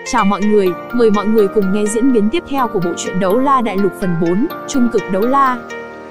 Chào mọi người, mời mọi người cùng nghe diễn biến tiếp theo của bộ truyện Đấu La Đại Lục phần 4, Trung cực đấu la.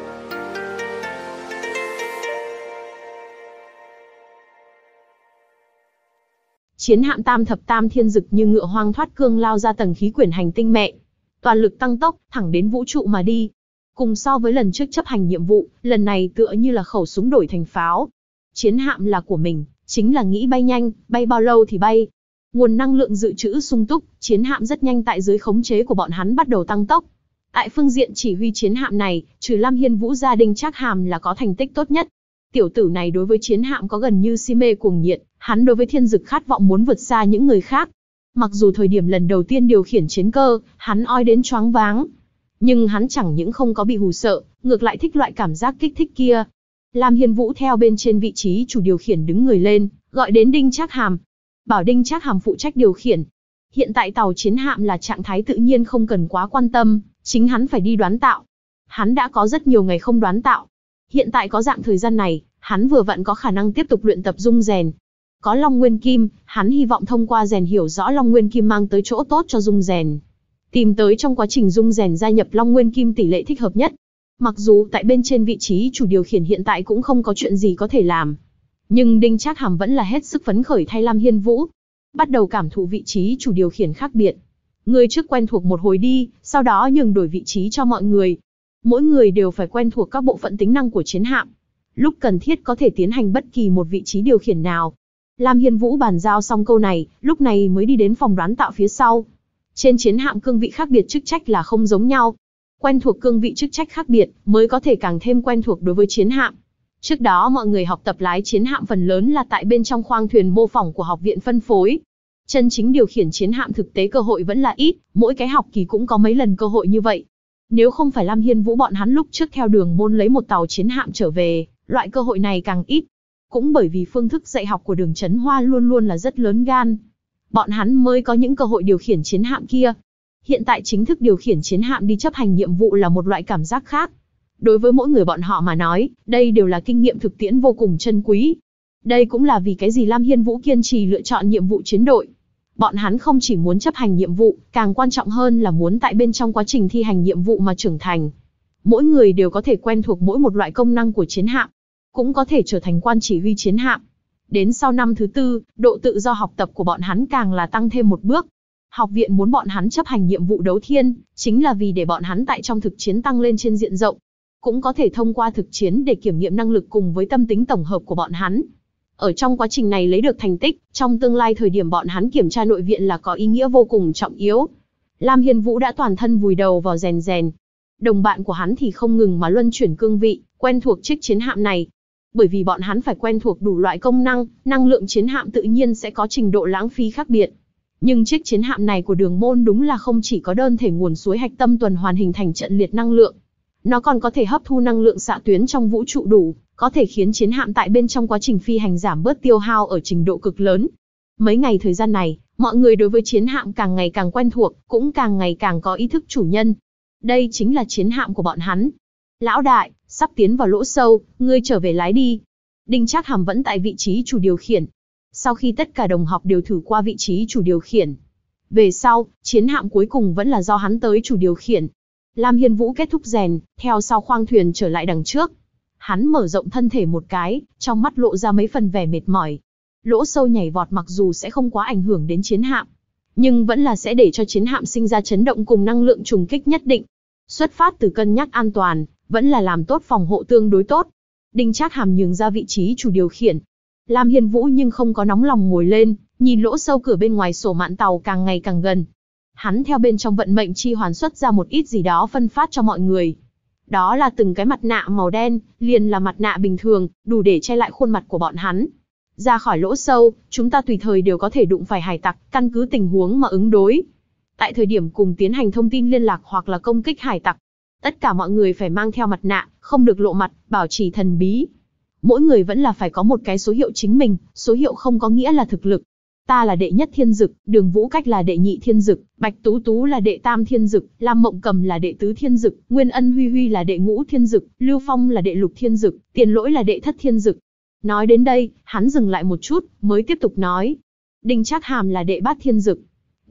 Chiến hạm Tam Thập Tam Thiên Dực như ngựa hoang thoát cương lao ra tầng khí quyển hành tinh mẹ. Toàn lực tăng tốc, thẳng đến vũ trụ mà đi. Cùng so với lần trước chấp hành nhiệm vụ, lần này tựa như là khẩu súng đổi thành pháo. Chiến hạm là của mình, chính là nghĩ bay nhanh, bay bao lâu thì bay. Nguồn năng lượng dự trữ sung túc, chiến hạm rất nhanh tại dưới khống chế của bọn hắn bắt đầu tăng tốc. Tại phương diện chỉ huy chiến hạm này, trừ Lam Hiên Vũ gia Đinh Trác Hàm là có thành tích tốt nhất. Tiểu tử này đối với chiến hạm có gần như si mê cuồng nhiệt, hắn đối với thiên dực khát vọng muốn vượt xa những người khác. Mặc dù thời điểm lần đầu tiên điều khiển chiến cơ, hắn oi đến choáng váng. Nhưng hắn chẳng những không có bị hù sợ, ngược lại thích loại cảm giác kích thích kia. Lam Hiên Vũ theo bên trên vị trí chủ điều khiển đứng người lên, gọi đến Đinh Trác Hàm. Bảo Đinh Trác Hàm phụ trách điều khiển. Hiện tại tàu chiến hạm là trạng thái tự nhiên không cần quá quan tâm, chính hắn phải đi đoán tạo. Hắn đã có rất nhiều ngày không đoán tạo. Hiện tại có dạng thời gian này, hắn vừa vặn có khả năng tiếp tục luyện tập dung rèn. Có Long Nguyên Kim, hắn hy vọng thông qua rèn hiểu rõ Long Nguyên Kim mang tới chỗ tốt cho dung rèn. Tìm tới trong quá trình dung rèn gia nhập Long Nguyên Kim tỷ lệ thích hợp nhất. Mặc dù tại bên trên vị trí chủ điều khiển hiện tại cũng không có chuyện gì có thể làm. Nhưng Đinh Trác Hàm vẫn là hết sức phấn khởi thay Lam Hiên Vũ. Bắt đầu cảm thụ vị trí chủ điều khiển khác biệt. Người trước quen thuộc một hồi đi, sau đó nhường đổi vị trí cho mọi người. Mỗi người đều phải quen thuộc các bộ phận tính năng của chiến hạm. Lúc cần thiết có thể tiến hành bất kỳ một vị trí điều khiển nào. Lam Hiên Vũ bàn giao xong câu này, lúc này mới đi đến phòng đoán tạo phía sau. Trên chiến hạm cương vị khác biệt chức trách là không giống nhau. Quen thuộc cương vị chức trách khác biệt, mới có thể càng thêm quen thuộc đối với chiến hạm. Trước đó mọi người học tập lái chiến hạm phần lớn là tại bên trong khoang thuyền mô phỏng của học viện phân phối. Chân chính điều khiển chiến hạm thực tế cơ hội vẫn là ít, mỗi cái học kỳ cũng có mấy lần cơ hội như vậy. Nếu không phải Lam Hiên Vũ bọn hắn lúc trước theo đường môn lấy một tàu chiến hạm trở về, loại cơ hội này càng ít. Cũng bởi vì phương thức dạy học của Đường Chấn Hoa luôn luôn là rất lớn gan. Bọn hắn mới có những cơ hội điều khiển chiến hạm kia. Hiện tại chính thức điều khiển chiến hạm đi chấp hành nhiệm vụ là một loại cảm giác khác. Đối với mỗi người bọn họ mà nói, đây đều là kinh nghiệm thực tiễn vô cùng chân quý. Đây cũng là vì cái gì Lam Hiên Vũ kiên trì lựa chọn nhiệm vụ chiến đội. Bọn hắn không chỉ muốn chấp hành nhiệm vụ, càng quan trọng hơn là muốn tại bên trong quá trình thi hành nhiệm vụ mà trưởng thành. Mỗi người đều có thể quen thuộc mỗi một loại công năng của chiến hạm, cũng có thể trở thành quan chỉ huy chiến hạm. Đến sau năm thứ 4, độ tự do học tập của bọn hắn càng là tăng thêm một bước. Học viện muốn bọn hắn chấp hành nhiệm vụ đấu thiên, chính là vì để bọn hắn tại trong thực chiến tăng lên trên diện rộng. Cũng có thể thông qua thực chiến để kiểm nghiệm năng lực cùng với tâm tính tổng hợp của bọn hắn. Ở trong quá trình này lấy được thành tích, trong tương lai thời điểm bọn hắn kiểm tra nội viện là có ý nghĩa vô cùng trọng yếu. Lam Hiên Vũ đã toàn thân vùi đầu vào rèn. Đồng bạn của hắn thì không ngừng mà luân chuyển cương vị, quen thuộc chiếc chiến hạm này. Bởi vì bọn hắn phải quen thuộc đủ loại công năng, năng lượng chiến hạm tự nhiên sẽ có trình độ lãng phí khác biệt. Nhưng chiếc chiến hạm này của Đường môn đúng là không chỉ có đơn thể nguồn suối hạch tâm tuần hoàn hình thành trận liệt năng lượng. Nó còn có thể hấp thu năng lượng xạ tuyến trong vũ trụ đủ, có thể khiến chiến hạm tại bên trong quá trình phi hành giảm bớt tiêu hao ở trình độ cực lớn. Mấy ngày thời gian này, mọi người đối với chiến hạm càng ngày càng quen thuộc, cũng càng ngày càng có ý thức chủ nhân. Đây chính là chiến hạm của bọn hắn. Lão đại, sắp tiến vào lỗ sâu, ngươi trở về lái đi. Đinh Trác Hàm vẫn tại vị trí chủ điều khiển. Sau khi tất cả đồng học đều thử qua vị trí chủ điều khiển, về sau, chiến hạm cuối cùng vẫn là do hắn tới chủ điều khiển. Lam Hiên Vũ kết thúc rèn, theo sau khoang thuyền trở lại đằng trước. Hắn mở rộng thân thể một cái, trong mắt lộ ra mấy phần vẻ mệt mỏi. Lỗ sâu nhảy vọt mặc dù sẽ không quá ảnh hưởng đến chiến hạm, nhưng vẫn là sẽ để cho chiến hạm sinh ra chấn động cùng năng lượng trùng kích nhất định. Xuất phát từ cân nhắc an toàn, vẫn là làm tốt phòng hộ tương đối tốt. Đinh Trác Hàm nhường ra vị trí chủ điều khiển. Lam Hiên Vũ nhưng không có nóng lòng ngồi lên, nhìn lỗ sâu cửa bên ngoài sổ mạn tàu càng ngày càng gần. Hắn theo bên trong vận mệnh chi hoàn xuất ra một ít gì đó phân phát cho mọi người. Đó là từng cái mặt nạ màu đen, liền là mặt nạ bình thường, đủ để che lại khuôn mặt của bọn hắn. Ra khỏi lỗ sâu, chúng ta tùy thời đều có thể đụng phải hải tặc, căn cứ tình huống mà ứng đối. Tại thời điểm cùng tiến hành thông tin liên lạc hoặc là công kích hải tặc, tất cả mọi người phải mang theo mặt nạ, không được lộ mặt, bảo trì thần bí. Mỗi người vẫn là phải có một cái số hiệu chính mình, số hiệu không có nghĩa là thực lực. Ta là đệ nhất thiên dực, Đường Vũ Cách là đệ nhị thiên dực, Bạch Tú Tú là đệ tam thiên dực, Lam Mộng Cầm là đệ tứ thiên dực, Nguyên Ân Huy Huy là đệ ngũ thiên dực, Lưu Phong là đệ lục thiên dực, Tiền Lỗi là đệ thất thiên dực. Nói đến đây, hắn dừng lại một chút, mới tiếp tục nói. Đinh Trác Hàm là đệ bát thiên dực.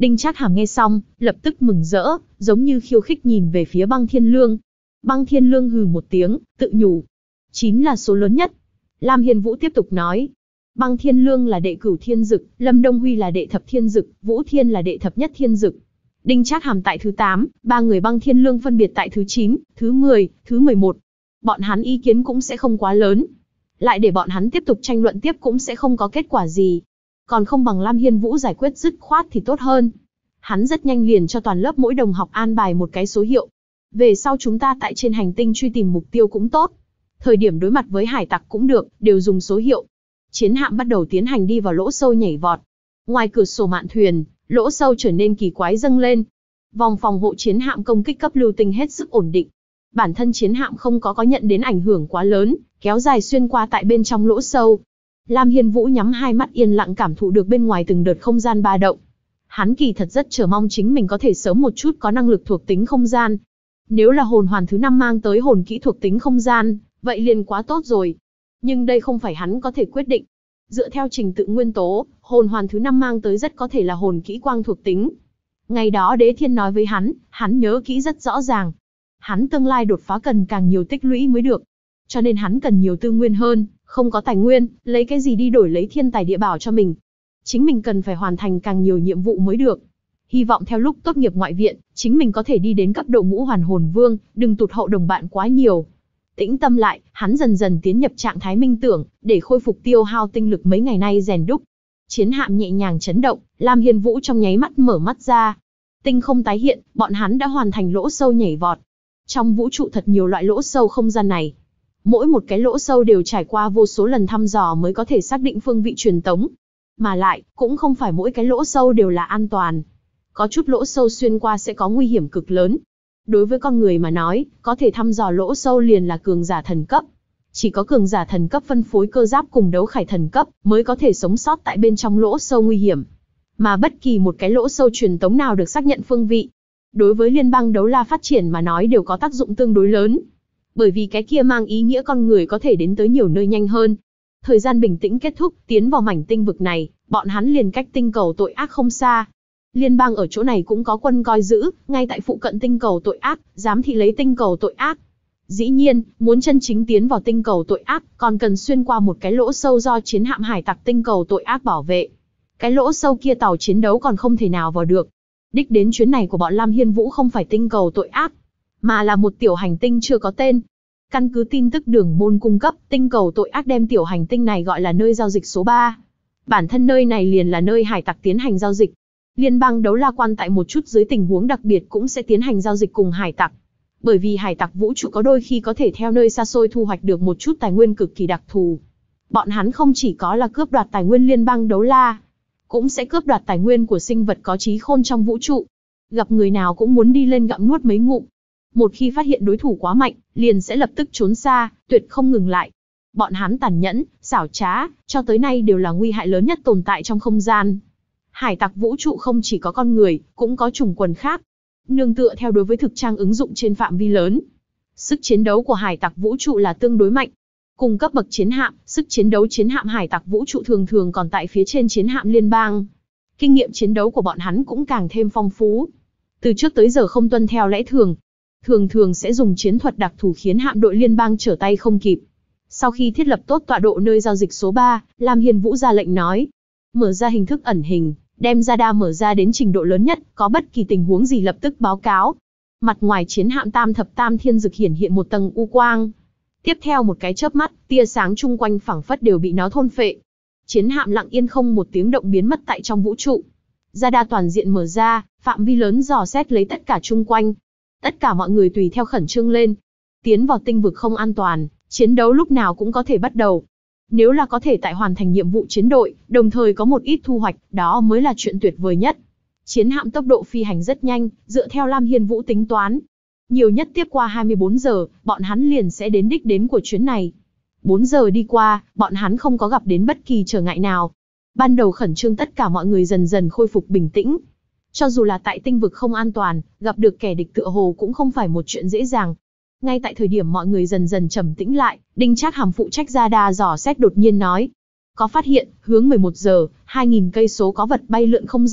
Đinh Trác Hàm nghe xong, lập tức mừng rỡ, giống như khiêu khích nhìn về phía Băng Thiên Lương. Băng Thiên Lương hừ một tiếng, tự nhủ. 9 là số lớn nhất. Lam Hiên Vũ tiếp tục nói. Băng Thiên Lương là đệ cửu thiên dực, Lâm Đông Huy là đệ thập thiên dực, Vũ Thiên là đệ thập nhất thiên dực. Đinh Trác Hàm tại thứ 8, ba người Băng Thiên Lương phân biệt tại thứ 9, thứ 10, thứ 11. Bọn hắn ý kiến cũng sẽ không quá lớn. Lại để bọn hắn tiếp tục tranh luận tiếp cũng sẽ không có kết quả gì. Còn không bằng Lam Hiên Vũ giải quyết dứt khoát thì tốt hơn. Hắn rất nhanh liền cho toàn lớp mỗi đồng học an bài một cái số hiệu. Về sau chúng ta tại trên hành tinh truy tìm mục tiêu cũng tốt. Thời điểm đối mặt với hải tặc cũng được, đều dùng số hiệu. Chiến hạm bắt đầu tiến hành đi vào lỗ sâu nhảy vọt. Ngoài cửa sổ mạn thuyền, lỗ sâu trở nên kỳ quái dâng lên. Vòng phòng hộ chiến hạm công kích cấp lưu tinh hết sức ổn định. Bản thân chiến hạm không có nhận đến ảnh hưởng quá lớn, kéo dài xuyên qua tại bên trong lỗ sâu. Lam Hiên Vũ nhắm hai mắt yên lặng cảm thụ được bên ngoài từng đợt không gian ba động. Hắn kỳ thật rất chờ mong chính mình có thể sớm một chút có năng lực thuộc tính không gian. Nếu là hồn hoàn thứ 5 mang tới hồn kỹ thuộc tính không gian, vậy liền quá tốt rồi. Nhưng đây không phải hắn có thể quyết định. Dựa theo trình tự nguyên tố, hồn hoàn thứ 5 mang tới rất có thể là hồn kỹ quang thuộc tính. Ngày đó Đế Thiên nói với hắn nhớ kỹ rất rõ ràng. Hắn tương lai đột phá cần càng nhiều tích lũy mới được. Cho nên hắn cần nhiều tư nguyên hơn, không có tài nguyên, lấy cái gì đi đổi lấy thiên tài địa bảo cho mình. Chính mình cần phải hoàn thành càng nhiều nhiệm vụ mới được. Hy vọng theo lúc tốt nghiệp ngoại viện, chính mình có thể đi đến cấp độ ngũ hoàn hồn vương, đừng tụt hậu đồng bạn quá nhiều. Tĩnh tâm lại, hắn dần dần tiến nhập trạng thái minh tưởng, để khôi phục tiêu hao tinh lực mấy ngày nay rèn đúc. Chiến hạm nhẹ nhàng chấn động, Lam Hiên Vũ trong nháy mắt mở mắt ra. Tinh không tái hiện, bọn hắn đã hoàn thành lỗ sâu nhảy vọt. Trong vũ trụ thật nhiều loại lỗ sâu không gian này. Mỗi một cái lỗ sâu đều trải qua vô số lần thăm dò mới có thể xác định phương vị truyền tống. Mà lại, cũng không phải mỗi cái lỗ sâu đều là an toàn. Có chút lỗ sâu xuyên qua sẽ có nguy hiểm cực lớn. Đối với con người mà nói, có thể thăm dò lỗ sâu liền là cường giả thần cấp. Chỉ có cường giả thần cấp phân phối cơ giáp cùng đấu khải thần cấp mới có thể sống sót tại bên trong lỗ sâu nguy hiểm. Mà bất kỳ một cái lỗ sâu truyền tống nào được xác nhận phương vị, đối với liên bang đấu la phát triển mà nói đều có tác dụng tương đối lớn. Bởi vì cái kia mang ý nghĩa con người có thể đến tới nhiều nơi nhanh hơn. Thời gian bình tĩnh kết thúc, tiến vào mảnh tinh vực này, bọn hắn liền cách tinh cầu tội ác không xa. Liên bang ở chỗ này cũng có quân coi giữ, ngay tại phụ cận tinh cầu tội ác, giám thị lấy tinh cầu tội ác. Dĩ nhiên, muốn chân chính tiến vào tinh cầu tội ác, còn cần xuyên qua một cái lỗ sâu do chiến hạm hải tặc tinh cầu tội ác bảo vệ. Cái lỗ sâu kia tàu chiến đấu còn không thể nào vào được. Đích đến chuyến này của bọn Lam Hiên Vũ không phải tinh cầu tội ác, mà là một tiểu hành tinh chưa có tên. Căn cứ tin tức đường môn cung cấp, tinh cầu tội ác đem tiểu hành tinh này gọi là nơi giao dịch số 3. Bản thân nơi này liền là nơi hải tặc tiến hành giao dịch. Liên bang đấu la quan tại một chút dưới tình huống đặc biệt cũng sẽ tiến hành giao dịch cùng hải tặc. Bởi vì hải tặc vũ trụ có đôi khi có thể theo nơi xa xôi thu hoạch được một chút tài nguyên cực kỳ đặc thù. Bọn hắn không chỉ có là cướp đoạt tài nguyên liên bang đấu la, cũng sẽ cướp đoạt tài nguyên của sinh vật có trí khôn trong vũ trụ. Gặp người nào cũng muốn đi lên gặm nuốt mấy ngụm. Một khi phát hiện đối thủ quá mạnh, liền sẽ lập tức trốn xa, tuyệt không ngừng lại. Bọn hắn tàn nhẫn, xảo trá, cho tới nay đều là nguy hại lớn nhất tồn tại trong không gian. Hải tặc vũ trụ không chỉ có con người, cũng có chủng quần khác. Nương tựa theo đối với thực trang ứng dụng trên phạm vi lớn. Sức chiến đấu của hải tặc vũ trụ là tương đối mạnh. Cùng cấp bậc chiến hạm, sức chiến đấu chiến hạm hải tặc vũ trụ thường thường còn tại phía trên chiến hạm liên bang. Kinh nghiệm chiến đấu của bọn hắn cũng càng thêm phong phú. Từ trước tới giờ không tuân theo lẽ thường. Thường thường sẽ dùng chiến thuật đặc thù khiến hạm đội liên bang trở tay không kịp. Sau khi thiết lập tốt tọa độ nơi giao dịch số 3, Lam Hiên Vũ ra lệnh nói. Mở ra hình thức ẩn hình, đem radar mở ra đến trình độ lớn nhất, có bất kỳ tình huống gì lập tức báo cáo. Mặt ngoài chiến hạm tam thập tam thiên dực hiển hiện một tầng u quang. Tiếp theo một cái chớp mắt, tia sáng chung quanh phảng phất đều bị nó thôn phệ. Chiến hạm lặng yên không một tiếng động biến mất tại trong vũ trụ. Radar toàn diện mở ra, phạm vi lớn dò xét lấy tất cả chung quanh. Tất cả mọi người tùy theo khẩn trương lên. Tiến vào tinh vực không an toàn, chiến đấu lúc nào cũng có thể bắt đầu. Nếu là có thể tại hoàn thành nhiệm vụ chiến đội, đồng thời có một ít thu hoạch, đó mới là chuyện tuyệt vời nhất. Chiến hạm tốc độ phi hành rất nhanh, dựa theo Lam Hiên Vũ tính toán. Nhiều nhất tiếp qua 24 giờ, bọn hắn liền sẽ đến đích đến của chuyến này. 4 giờ đi qua, bọn hắn không có gặp đến bất kỳ trở ngại nào. Ban đầu khẩn trương tất cả mọi người dần dần khôi phục bình tĩnh. Cho dù là tại tinh vực không an toàn, gặp được kẻ địch tựa hồ cũng không phải một chuyện dễ dàng. Ngay tại thời điểm mọi người dần dần trầm tĩnh lại, Đinh Trác Hàm phụ trách radar dò xét đột nhiên nói. Có phát hiện, hướng 11 giờ, 2000 cây số có vật bay lượn không rõ,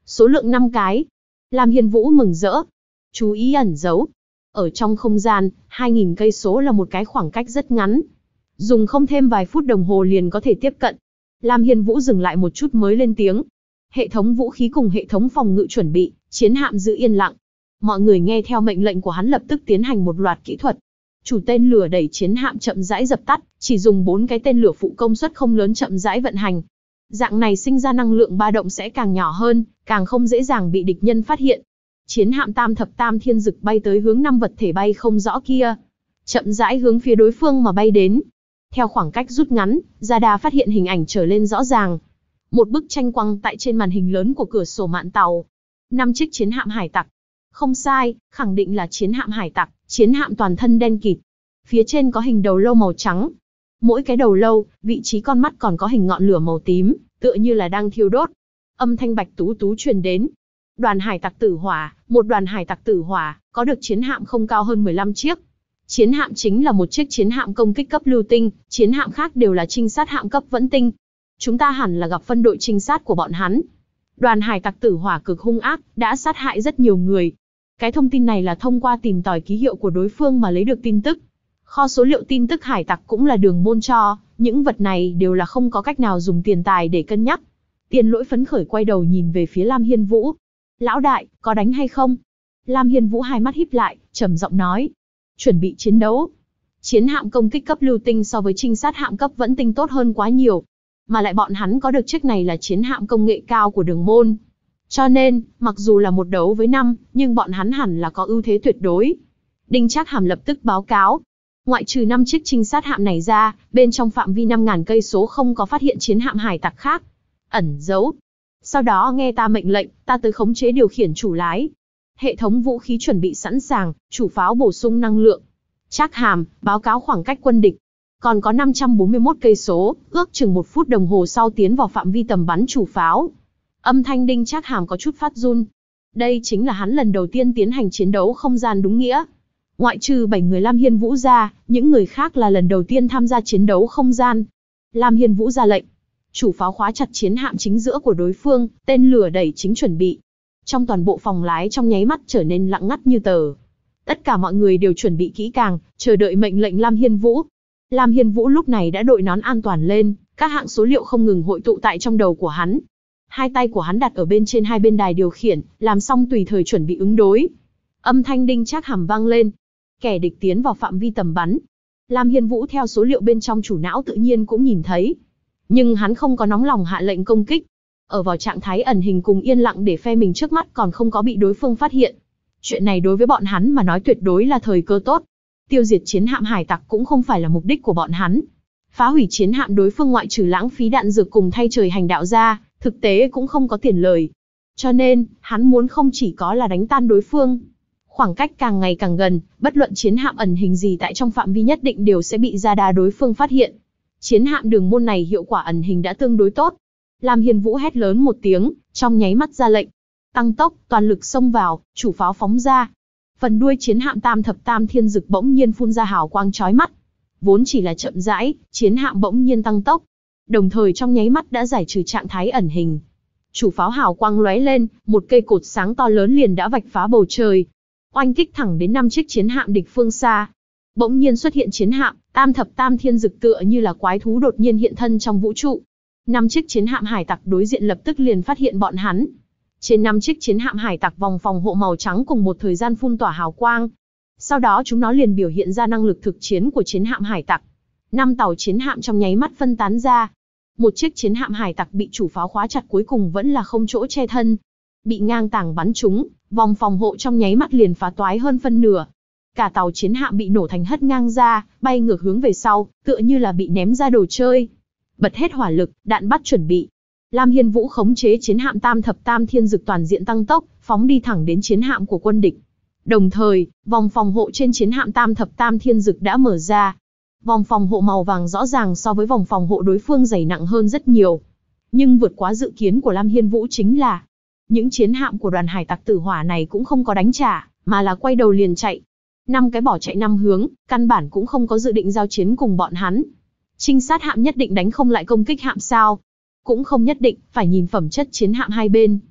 Số lượng 5 cái. Lam Hiên Vũ mừng rỡ. Chú ý ẩn giấu. Ở trong không gian, 2.000 cây số là một cái khoảng cách rất ngắn. Dùng không thêm vài phút đồng hồ liền có thể tiếp cận. Lam Hiên Vũ dừng lại một chút mới lên tiếng. Hệ thống vũ khí cùng hệ thống phòng ngự chuẩn bị, chiến hạm giữ yên lặng. Mọi người nghe theo mệnh lệnh của hắn lập tức tiến hành một loạt kỹ thuật. Chủ tên lửa đẩy chiến hạm chậm rãi dập tắt, chỉ dùng 4 cái tên lửa phụ công suất không lớn chậm rãi vận hành. Dạng này sinh ra năng lượng ba động sẽ càng nhỏ hơn, càng không dễ dàng bị địch nhân phát hiện. Chiến hạm Tam Thập Tam Thiên Dực bay tới hướng 5 vật thể bay không rõ kia, chậm rãi hướng phía đối phương mà bay đến. Theo khoảng cách rút ngắn, radar phát hiện hình ảnh trở lên rõ ràng. Một bức tranh quăng tại trên màn hình lớn của cửa sổ mạn tàu. 5 chiếc chiến hạm hải tặc. Không sai, khẳng định là chiến hạm hải tặc, chiến hạm toàn thân đen kịt. Phía trên có hình đầu lâu màu trắng. Mỗi cái đầu lâu, vị trí con mắt còn có hình ngọn lửa màu tím, tựa như là đang thiêu đốt. Âm thanh bạch tú tú truyền đến. Đoàn hải tặc tử hỏa, một đoàn hải tặc tử hỏa, có được chiến hạm không cao hơn 15 chiếc. Chiến hạm chính là một chiếc chiến hạm công kích cấp lưu tinh, chiến hạm khác đều là trinh sát hạm cấp vẫn tinh. Chúng ta hẳn là gặp phân đội trinh sát của bọn hắn. Đoàn hải tặc tử hỏa cực hung ác, đã sát hại rất nhiều người. Cái thông tin này là thông qua tìm tòi ký hiệu của đối phương mà lấy được tin tức. Kho số liệu tin tức hải tặc cũng là Đường Môn cho, những vật này đều là không có cách nào dùng tiền tài để cân nhắc. Tiền Lỗi phấn khởi quay đầu nhìn về phía Lam Hiên Vũ. Lão đại, có đánh hay không? Lam Hiên Vũ hai mắt híp lại, trầm giọng nói. Chuẩn bị chiến đấu. Chiến hạm công kích cấp lưu tinh so với trinh sát hạm cấp vẫn tinh tốt hơn quá nhiều. Mà lại bọn hắn có được chiếc này là chiến hạm công nghệ cao của Đường Môn. Cho nên, mặc dù là một đấu với 5, nhưng bọn hắn hẳn là có ưu thế tuyệt đối. Đinh Trác Hàm lập tức báo cáo. Ngoại trừ 5 chiếc trinh sát hạm này ra, bên trong phạm vi 5.000 cây số không có phát hiện chiến hạm hải tặc khác. Ẩn giấu. Sau đó nghe ta mệnh lệnh, ta tới khống chế điều khiển chủ lái. Hệ thống vũ khí chuẩn bị sẵn sàng, chủ pháo bổ sung năng lượng. Trác Hàm, báo cáo khoảng cách quân địch. Còn có 541 cây số, ước chừng 1 phút đồng hồ sau tiến vào phạm vi tầm bắn chủ pháo. Âm thanh Đinh Trác Hàm có chút phát run. Đây chính là hắn lần đầu tiên tiến hành chiến đấu không gian đúng nghĩa. Ngoại trừ 7 người Lam Hiên Vũ ra, những người khác là lần đầu tiên tham gia chiến đấu không gian. Lam Hiên Vũ ra lệnh. Chủ pháo khóa chặt chiến hạm chính giữa của đối phương, tên lửa đẩy chính chuẩn bị. Trong toàn bộ phòng lái trong nháy mắt trở nên lặng ngắt như tờ. Tất cả mọi người đều chuẩn bị kỹ càng, chờ đợi mệnh lệnh Lam Hiên Vũ. Lam Hiên Vũ lúc này đã đội nón an toàn lên, các hạng số liệu không ngừng hội tụ tại trong đầu của hắn. Hai tay của hắn đặt ở bên trên hai bên đài điều khiển, làm xong tùy thời chuẩn bị ứng đối. Âm thanh Đinh Trác Hàm vang lên. Kẻ địch tiến vào phạm vi tầm bắn. Lam Hiên Vũ theo số liệu bên trong chủ não tự nhiên cũng nhìn thấy. Nhưng hắn không có nóng lòng hạ lệnh công kích. Ở vào trạng thái ẩn hình cùng yên lặng để phe mình trước mắt còn không có bị đối phương phát hiện. Chuyện này đối với bọn hắn mà nói tuyệt đối là thời cơ tốt. Tiêu diệt chiến hạm hải tặc cũng không phải là mục đích của bọn hắn. Phá hủy chiến hạm đối phương ngoại trừ lãng phí đạn dược cùng thay trời hành đạo ra, thực tế cũng không có tiền lời. Cho nên, hắn muốn không chỉ có là đánh tan đối phương. Khoảng cách càng ngày càng gần, bất luận chiến hạm ẩn hình gì tại trong phạm vi nhất định đều sẽ bị radar đối phương phát hiện. Chiến hạm Đường Môn này hiệu quả ẩn hình đã tương đối tốt. Lam Hiên Vũ hét lớn một tiếng, trong nháy mắt ra lệnh. Tăng tốc, toàn lực xông vào, chủ pháo phóng ra. Phần đuôi chiến hạm Tam Thập Tam Thiên Dực bỗng nhiên phun ra hào quang chói mắt. Vốn chỉ là chậm rãi, chiến hạm bỗng nhiên tăng tốc. Đồng thời trong nháy mắt đã giải trừ trạng thái ẩn hình. Chủ pháo hào quang lóe lên, một cây cột sáng to lớn liền đã vạch phá bầu trời. Oanh kích thẳng đến 5 chiếc chiến hạm địch phương xa. Bỗng nhiên xuất hiện chiến hạm, Tam Thập Tam Thiên Dực tựa như là quái thú đột nhiên hiện thân trong vũ trụ. 5 chiếc chiến hạm hải tặc đối diện lập tức liền phát hiện bọn hắn. Trên 5 chiếc chiến hạm hải tặc vòng phòng hộ màu trắng cùng một thời gian phun tỏa hào quang. Sau đó chúng nó liền biểu hiện ra năng lực thực chiến của chiến hạm hải tặc. 5 tàu chiến hạm trong nháy mắt phân tán ra. Một chiếc chiến hạm hải tặc bị chủ pháo khóa chặt cuối cùng vẫn là không chỗ che thân. Bị ngang tảng bắn trúng, vòng phòng hộ trong nháy mắt liền phá toái hơn phân nửa. Cả tàu chiến hạm bị nổ thành hất ngang ra, bay ngược hướng về sau, tựa như là bị ném ra đồ chơi. Bật hết hỏa lực, đạn bắt chuẩn bị. Lam Hiên Vũ khống chế chiến hạm Tam Thập Tam Thiên Dực toàn diện tăng tốc, phóng đi thẳng đến chiến hạm của quân địch. Đồng thời, vòng phòng hộ trên chiến hạm Tam Thập Tam Thiên Dực đã mở ra. Vòng phòng hộ màu vàng rõ ràng so với vòng phòng hộ đối phương dày nặng hơn rất nhiều. Nhưng vượt quá dự kiến của Lam Hiên Vũ chính là những chiến hạm của đoàn hải tặc tử hỏa này cũng không có đánh trả, mà là quay đầu liền chạy. 5 cái bỏ chạy 5 hướng, căn bản cũng không có dự định giao chiến cùng bọn hắn. Trinh sát hạm nhất định đánh không lại công kích hạm sao? Cũng không nhất định, phải nhìn phẩm chất chiến hạm hai bên.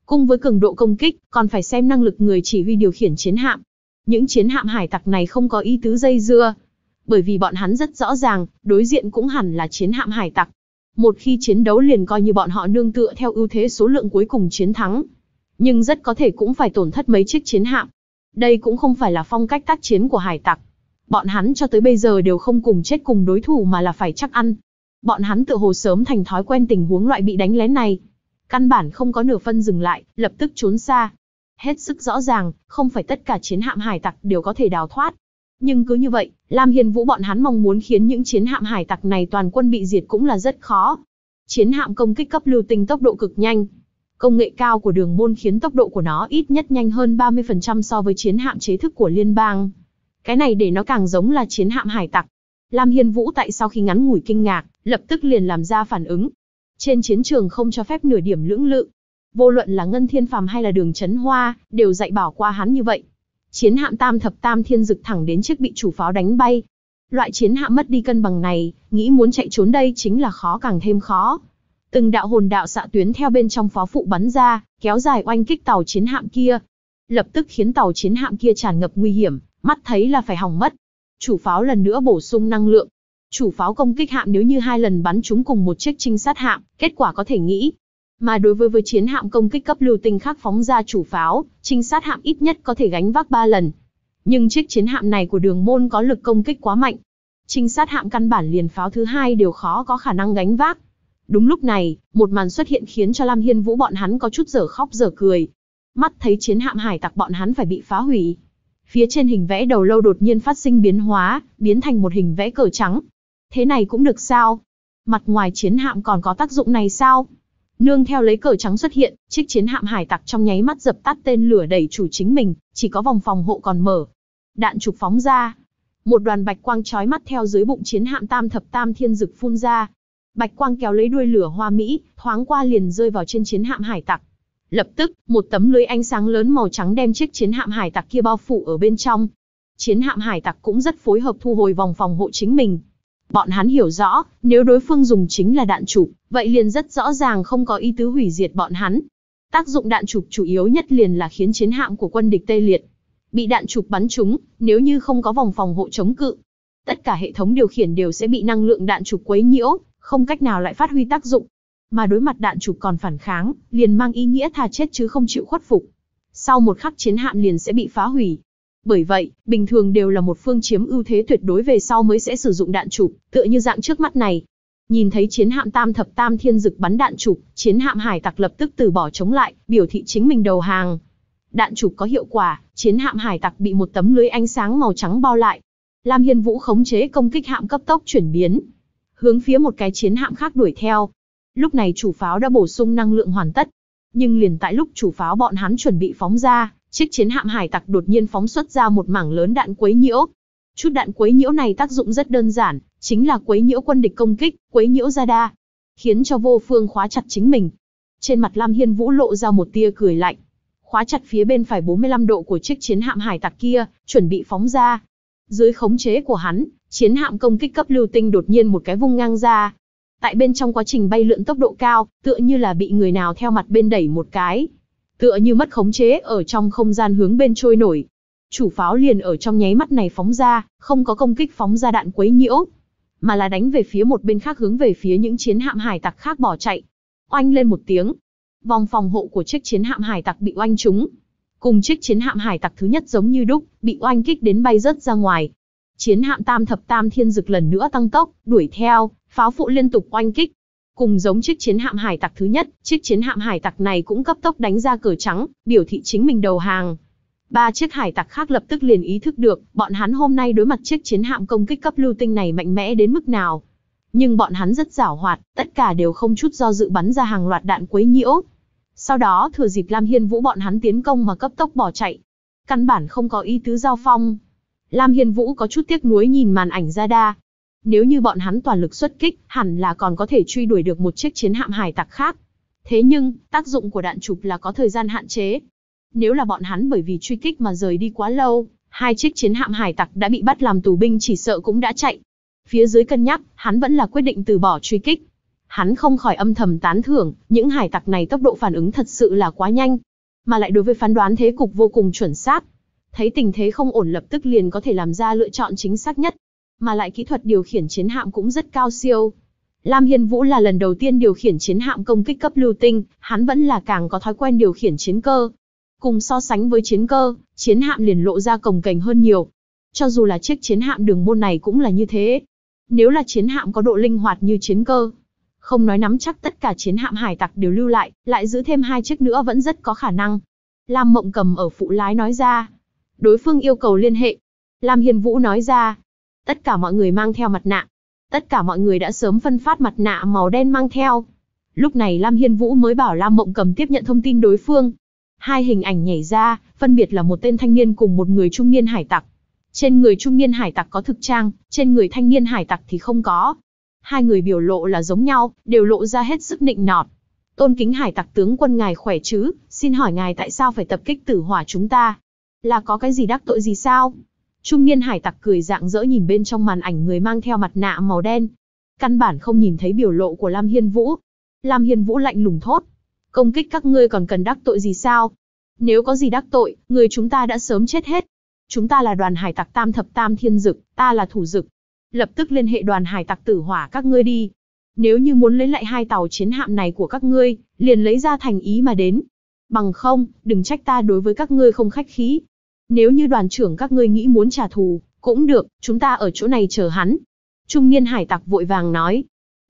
Cùng với cường độ công kích, còn phải xem năng lực người chỉ huy điều khiển chiến hạm. Những chiến hạm hải tặc này không có ý tứ dây dưa, bởi vì bọn hắn rất rõ ràng, đối diện cũng hẳn là chiến hạm hải tặc. Một khi chiến đấu liền coi như bọn họ nương tựa theo ưu thế số lượng cuối cùng chiến thắng. Nhưng rất có thể cũng phải tổn thất mấy chiếc chiến hạm. Đây cũng không phải là phong cách tác chiến của hải tặc. Bọn hắn cho tới bây giờ đều không cùng chết cùng đối thủ mà là phải chắc ăn. Bọn hắn tựa hồ sớm thành thói quen tình huống loại bị đánh lén này. Căn bản không có nửa phân dừng lại, lập tức trốn xa. Hết sức rõ ràng, không phải tất cả chiến hạm hải tặc đều có thể đào thoát. Nhưng cứ như vậy, Lam Hiên Vũ bọn hắn mong muốn khiến những chiến hạm hải tặc này toàn quân bị diệt cũng là rất khó. Chiến hạm công kích cấp lưu tinh tốc độ cực nhanh. Công nghệ cao của Đường Môn khiến tốc độ của nó ít nhất nhanh hơn 30% so với chiến hạm chế thức của liên bang. Cái này để nó càng giống là chiến hạm hải tặc. Lam Hiên Vũ tại sau khi ngắn ngủi kinh ngạc, lập tức liền làm ra phản ứng. Trên chiến trường không cho phép nửa điểm lưỡng lự. Vô luận là Ngân Thiên Phàm hay là Đường Chấn Hoa, đều dạy bảo qua hắn như vậy. Chiến hạm tam thập tam thiên dực thẳng đến chiếc bị chủ pháo đánh bay. Loại chiến hạm mất đi cân bằng này, nghĩ muốn chạy trốn đây chính là khó càng thêm khó. Từng đạo hồn đạo xạ tuyến theo bên trong pháo phụ bắn ra, kéo dài oanh kích tàu chiến hạm kia. Lập tức khiến tàu chiến hạm kia tràn ngập nguy hiểm, mắt thấy là phải hỏng mất. Chủ pháo lần nữa bổ sung năng lượng. Chủ pháo công kích hạm nếu như 2 lần bắn trúng cùng một chiếc trinh sát hạm, kết quả có thể nghĩ. Mà đối với chiến hạm công kích cấp lưu tinh khác phóng ra chủ pháo, trinh sát hạm ít nhất có thể gánh vác 3 lần. Nhưng chiếc chiến hạm này của Đường Môn có lực công kích quá mạnh. Trinh sát hạm căn bản liền pháo thứ 2 đều khó có khả năng gánh vác. Đúng lúc này, một màn xuất hiện khiến cho Lam Hiên Vũ bọn hắn có chút dở khóc dở cười. Mắt thấy chiến hạm hải tặc bọn hắn phải bị phá hủy. Phía trên hình vẽ đầu lâu đột nhiên phát sinh biến hóa, biến thành một hình vẽ cờ trắng. Thế này cũng được sao? Mặt ngoài chiến hạm còn có tác dụng này sao? Nương theo lấy cờ trắng xuất hiện, chiếc chiến hạm hải tặc trong nháy mắt dập tắt tên lửa đẩy chủ chính mình, chỉ có vòng phòng hộ còn mở. Đạn trục phóng ra. Một đoàn bạch quang chói mắt theo dưới bụng chiến hạm tam thập tam thiên dực phun ra. Bạch quang kéo lấy đuôi lửa hoa mỹ, thoáng qua liền rơi vào trên chiến hạm hải tặc. Lập tức, một tấm lưới ánh sáng lớn màu trắng đem chiếc chiến hạm hải tặc kia bao phủ ở bên trong. Chiến hạm hải tặc cũng rất phối hợp thu hồi vòng phòng hộ chính mình. Bọn hắn hiểu rõ, nếu đối phương dùng chính là đạn chụp, vậy liền rất rõ ràng không có ý tứ hủy diệt bọn hắn. Tác dụng đạn chụp chủ yếu nhất liền là khiến chiến hạm của quân địch tê liệt. Bị đạn chụp bắn trúng, nếu như không có vòng phòng hộ chống cự, tất cả hệ thống điều khiển đều sẽ bị năng lượng đạn chụp quấy nhiễu, không cách nào lại phát huy tác dụng. Mà đối mặt đạn chụp còn phản kháng, liền mang ý nghĩa thà chết chứ không chịu khuất phục. Sau một khắc chiến hạm liền sẽ bị phá hủy. Bởi vậy, bình thường đều là một phương chiếm ưu thế tuyệt đối về sau mới sẽ sử dụng đạn chụp, tựa như dạng trước mắt này. Nhìn thấy chiến hạm tam thập tam thiên dực bắn đạn chụp, chiến hạm hải tặc lập tức từ bỏ chống lại, biểu thị chính mình đầu hàng. Đạn chụp có hiệu quả, chiến hạm hải tặc bị một tấm lưới ánh sáng màu trắng bao lại. Lam Hiên Vũ khống chế công kích hạm cấp tốc chuyển biến, hướng phía một cái chiến hạm khác đuổi theo. Lúc này chủ pháo đã bổ sung năng lượng hoàn tất. Nhưng liền tại lúc chủ pháo bọn hắn chuẩn bị phóng ra, chiếc chiến hạm hải tặc đột nhiên phóng xuất ra một mảng lớn đạn quấy nhiễu. Chút đạn quấy nhiễu này tác dụng rất đơn giản, chính là quấy nhiễu quân địch công kích, quấy nhiễu radar, khiến cho vô phương khóa chặt chính mình. Trên mặt Lam Hiên Vũ lộ ra một tia cười lạnh, khóa chặt phía bên phải 45 độ của chiếc chiến hạm hải tặc kia, chuẩn bị phóng ra. Dưới khống chế của hắn, chiến hạm công kích cấp lưu tinh đột nhiên một cái vung ngang ra. Tại bên trong quá trình bay lượn tốc độ cao, tựa như là bị người nào theo mặt bên đẩy một cái. Tựa như mất khống chế ở trong không gian hướng bên trôi nổi. Chủ pháo liền ở trong nháy mắt này phóng ra, không có công kích phóng ra đạn quấy nhiễu, mà là đánh về phía một bên khác hướng về phía những chiến hạm hải tặc khác bỏ chạy. Oanh lên một tiếng. Vòng phòng hộ của chiếc chiến hạm hải tặc bị oanh trúng. Cùng chiếc chiến hạm hải tặc thứ nhất giống như đúc, bị oanh kích đến bay rớt ra ngoài. Chiến hạm tam thập tam thiên dực lần nữa tăng tốc, đuổi theo, pháo phụ liên tục oanh kích. Cùng giống chiếc chiến hạm hải tặc thứ nhất, chiếc chiến hạm hải tặc này cũng cấp tốc đánh ra cờ trắng, biểu thị chính mình đầu hàng. 3 chiếc hải tặc khác lập tức liền ý thức được, bọn hắn hôm nay đối mặt chiếc chiến hạm công kích cấp lưu tinh này mạnh mẽ đến mức nào. Nhưng bọn hắn rất giảo hoạt, tất cả đều không chút do dự bắn ra hàng loạt đạn quấy nhiễu. Sau đó thừa dịp Lam Hiên Vũ bọn hắn tiến công mà cấp tốc bỏ chạy. Căn bản không có ý tứ giao phong. Lam Hiên Vũ có chút tiếc nuối nhìn màn ảnh radar. Nếu như bọn hắn toàn lực xuất kích, hẳn là còn có thể truy đuổi được một chiếc chiến hạm hải tặc khác. Thế nhưng, tác dụng của đạn chụp là có thời gian hạn chế. Nếu là bọn hắn bởi vì truy kích mà rời đi quá lâu, 2 chiếc chiến hạm hải tặc đã bị bắt làm tù binh chỉ sợ cũng đã chạy. Phía dưới cân nhắc, hắn vẫn là quyết định từ bỏ truy kích. Hắn không khỏi âm thầm tán thưởng, những hải tặc này tốc độ phản ứng thật sự là quá nhanh, mà lại đối với phán đoán thế cục vô cùng chuẩn xác. Thấy tình thế không ổn lập tức liền có thể làm ra lựa chọn chính xác nhất, mà lại kỹ thuật điều khiển chiến hạm cũng rất cao siêu. Lam Hiên Vũ là lần đầu tiên điều khiển chiến hạm công kích cấp lưu tinh, hắn vẫn là càng có thói quen điều khiển chiến cơ. Cùng so sánh với chiến cơ, chiến hạm liền lộ ra cồng kềnh hơn nhiều. Cho dù là chiếc chiến hạm đường môn này cũng là như thế. Nếu là chiến hạm có độ linh hoạt như chiến cơ, không nói nắm chắc tất cả chiến hạm hải tặc đều lưu lại giữ thêm 2 chiếc nữa vẫn rất có khả năng. Lam Mộng Cầm ở phụ lái nói ra. Đối phương yêu cầu liên hệ. Lam Hiên Vũ nói ra. Tất cả mọi người mang theo mặt nạ. Tất cả mọi người đã sớm phân phát mặt nạ màu đen mang theo. Lúc này Lam Hiên Vũ mới bảo Lam Mộng Cầm tiếp nhận thông tin đối phương. 2 hình ảnh nhảy ra, phân biệt là một tên thanh niên cùng một người trung niên hải tặc. Trên người trung niên hải tặc có thực trang, trên người thanh niên hải tặc thì không có. 2 người biểu lộ là giống nhau, đều lộ ra hết sức nịnh nọt. Tôn kính hải tặc tướng quân ngài khỏe chứ, xin hỏi ngài tại sao phải tập kích Tử Hỏa chúng ta? Là có cái gì đắc tội gì sao? Trung niên hải tặc cười rạng rỡ nhìn bên trong màn ảnh người mang theo mặt nạ màu đen. Căn bản không nhìn thấy biểu lộ của Lam Hiên Vũ. Lam Hiên Vũ lạnh lùng thốt. Công kích các ngươi còn cần đắc tội gì sao? Nếu có gì đắc tội, người chúng ta đã sớm chết hết. Chúng ta là đoàn hải tặc Tam Thập Tam Thiên Dực, ta là thủ dực. Lập tức liên hệ đoàn hải tặc Tử Hỏa các ngươi đi. Nếu như muốn lấy lại 2 tàu chiến hạm này của các ngươi, liền lấy ra thành ý mà đến. Bằng không, đừng trách ta đối với các ngươi không khách khí. Nếu như đoàn trưởng các ngươi nghĩ muốn trả thù, cũng được, chúng ta ở chỗ này chờ hắn. Trung niên hải tặc vội vàng nói.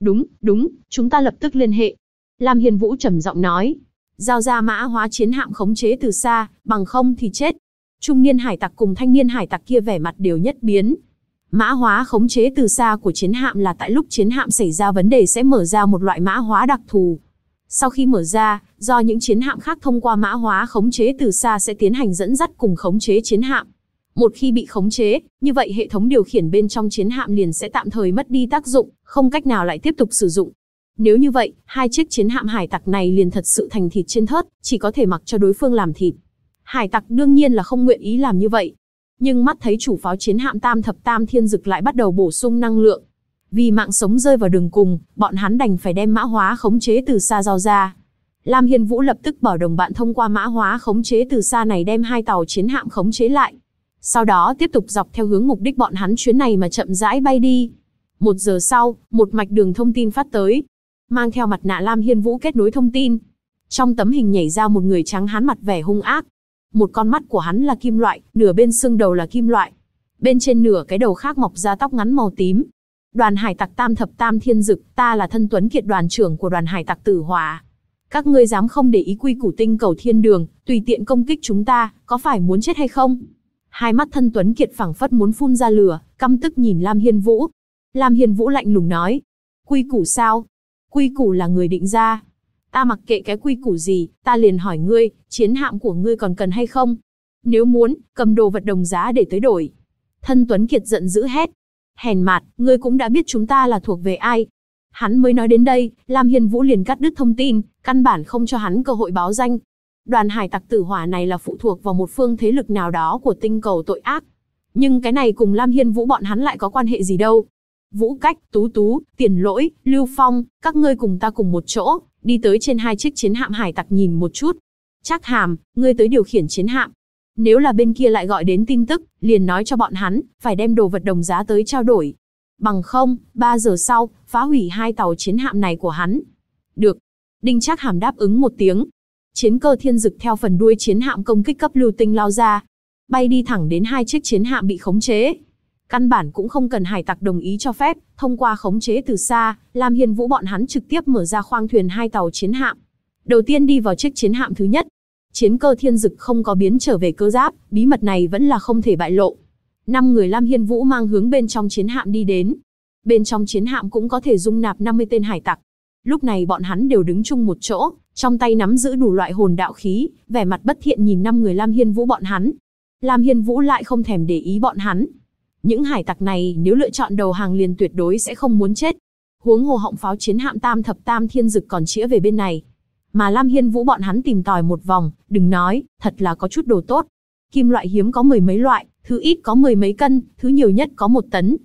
Đúng, chúng ta lập tức liên hệ. Lam Hiên Vũ trầm giọng nói. Giao ra mã hóa chiến hạm khống chế từ xa, bằng không thì chết. Trung niên hải tặc cùng thanh niên hải tặc kia vẻ mặt đều nhất biến. Mã hóa khống chế từ xa của chiến hạm là tại lúc chiến hạm xảy ra vấn đề sẽ mở ra một loại mã hóa đặc thù. Sau khi mở ra, do những chiến hạm khác thông qua mã hóa khống chế từ xa sẽ tiến hành dẫn dắt cùng khống chế chiến hạm. Một khi bị khống chế, như vậy hệ thống điều khiển bên trong chiến hạm liền sẽ tạm thời mất đi tác dụng, không cách nào lại tiếp tục sử dụng. Nếu như vậy, 2 chiếc chiến hạm hải tặc này liền thật sự thành thịt trên thớt, chỉ có thể mặc cho đối phương làm thịt. Hải tặc đương nhiên là không nguyện ý làm như vậy. Nhưng mắt thấy chủ pháo chiến hạm Tam Thập Tam Thiên Dực lại bắt đầu bổ sung năng lượng. Vì mạng sống rơi vào đường cùng, bọn hắn đành phải đem mã hóa khống chế từ xa giao ra. Lam Hiên Vũ lập tức bảo đồng bạn thông qua mã hóa khống chế từ xa này đem 2 tàu chiến hạm khống chế lại. Sau đó tiếp tục dọc theo hướng mục đích bọn hắn chuyến này mà chậm rãi bay đi. 1 giờ sau, một mạch đường thông tin phát tới. Mang theo mặt nạ Lam Hiên Vũ kết nối thông tin. Trong tấm hình nhảy ra một người trắng hán mặt vẻ hung ác. Một con mắt của hắn là kim loại, nửa bên xương đầu là kim loại. Bên trên nửa cái đầu khác mọc ra tóc ngắn màu tím. Đoàn hải tặc Tam Thập Tam Thiên Dực, ta là Thân Tuấn Kiệt đoàn trưởng của đoàn hải tặc Tử Hỏa. Các ngươi dám không để ý quy củ tinh cầu thiên đường, tùy tiện công kích chúng ta, có phải muốn chết hay không? Hai mắt Thân Tuấn Kiệt phảng phất muốn phun ra lửa, căm tức nhìn Lam Hiên Vũ. Lam Hiên Vũ lạnh lùng nói. Quy củ sao? Quy củ là người định ra. Ta mặc kệ cái quy củ gì, ta liền hỏi ngươi, chiến hạm của ngươi còn cần hay không? Nếu muốn, cầm đồ vật đồng giá để tới đổi. Thân Tuấn Kiệt giận dữ hét. Hèn mạt, ngươi cũng đã biết chúng ta là thuộc về ai. Hắn mới nói đến đây, Lam Hiên Vũ liền cắt đứt thông tin, căn bản không cho hắn cơ hội báo danh. Đoàn hải tặc Tử Hỏa này là phụ thuộc vào một phương thế lực nào đó của tinh cầu tội ác. Nhưng cái này cùng Lam Hiên Vũ bọn hắn lại có quan hệ gì đâu. Vũ Cách, Tú Tú, Tiền Lỗi, Lưu Phong, các ngươi cùng ta cùng một chỗ, đi tới trên 2 chiếc chiến hạm hải tặc nhìn một chút. Trác Hàm, ngươi tới điều khiển chiến hạm. Nếu là bên kia lại gọi đến tin tức, liền nói cho bọn hắn, phải đem đồ vật đồng giá tới trao đổi. Bằng không, 3 giờ sau, phá hủy 2 tàu chiến hạm này của hắn. Được. Đinh Trác Hàm đáp ứng một tiếng. Chiến cơ Thiên Dực theo phần đuôi chiến hạm công kích cấp lưu tinh lao ra. Bay đi thẳng đến 2 chiếc chiến hạm bị khống chế. Căn bản cũng không cần hải tặc đồng ý cho phép, thông qua khống chế từ xa, Lam Hiên Vũ bọn hắn trực tiếp mở ra khoang thuyền 2 tàu chiến hạm. Đầu tiên đi vào chiếc chiến hạm thứ nhất. Chiến cơ Thiên Dực không có biến trở về cơ giáp, bí mật này vẫn là không thể bại lộ. 5 người Lam Hiên Vũ mang hướng bên trong chiến hạm đi đến. Bên trong chiến hạm cũng có thể dung nạp 50 tên hải tặc. Lúc này bọn hắn đều đứng chung một chỗ, trong tay nắm giữ đủ loại hồn đạo khí, vẻ mặt bất thiện nhìn 5 người Lam Hiên Vũ bọn hắn. Lam Hiên Vũ lại không thèm để ý bọn hắn. Những hải tặc này nếu lựa chọn đầu hàng liền tuyệt đối sẽ không muốn chết. Huống hồ họng pháo chiến hạm Tam Thập Tam Thiên Dực còn chĩa về bên này. Mà Lam Hiên Vũ bọn hắn tìm tòi một vòng, đừng nói, thật là có chút đồ tốt. Kim loại hiếm có 10 mấy loại, thứ ít có 10 mấy cân, thứ nhiều nhất có 1 tấn.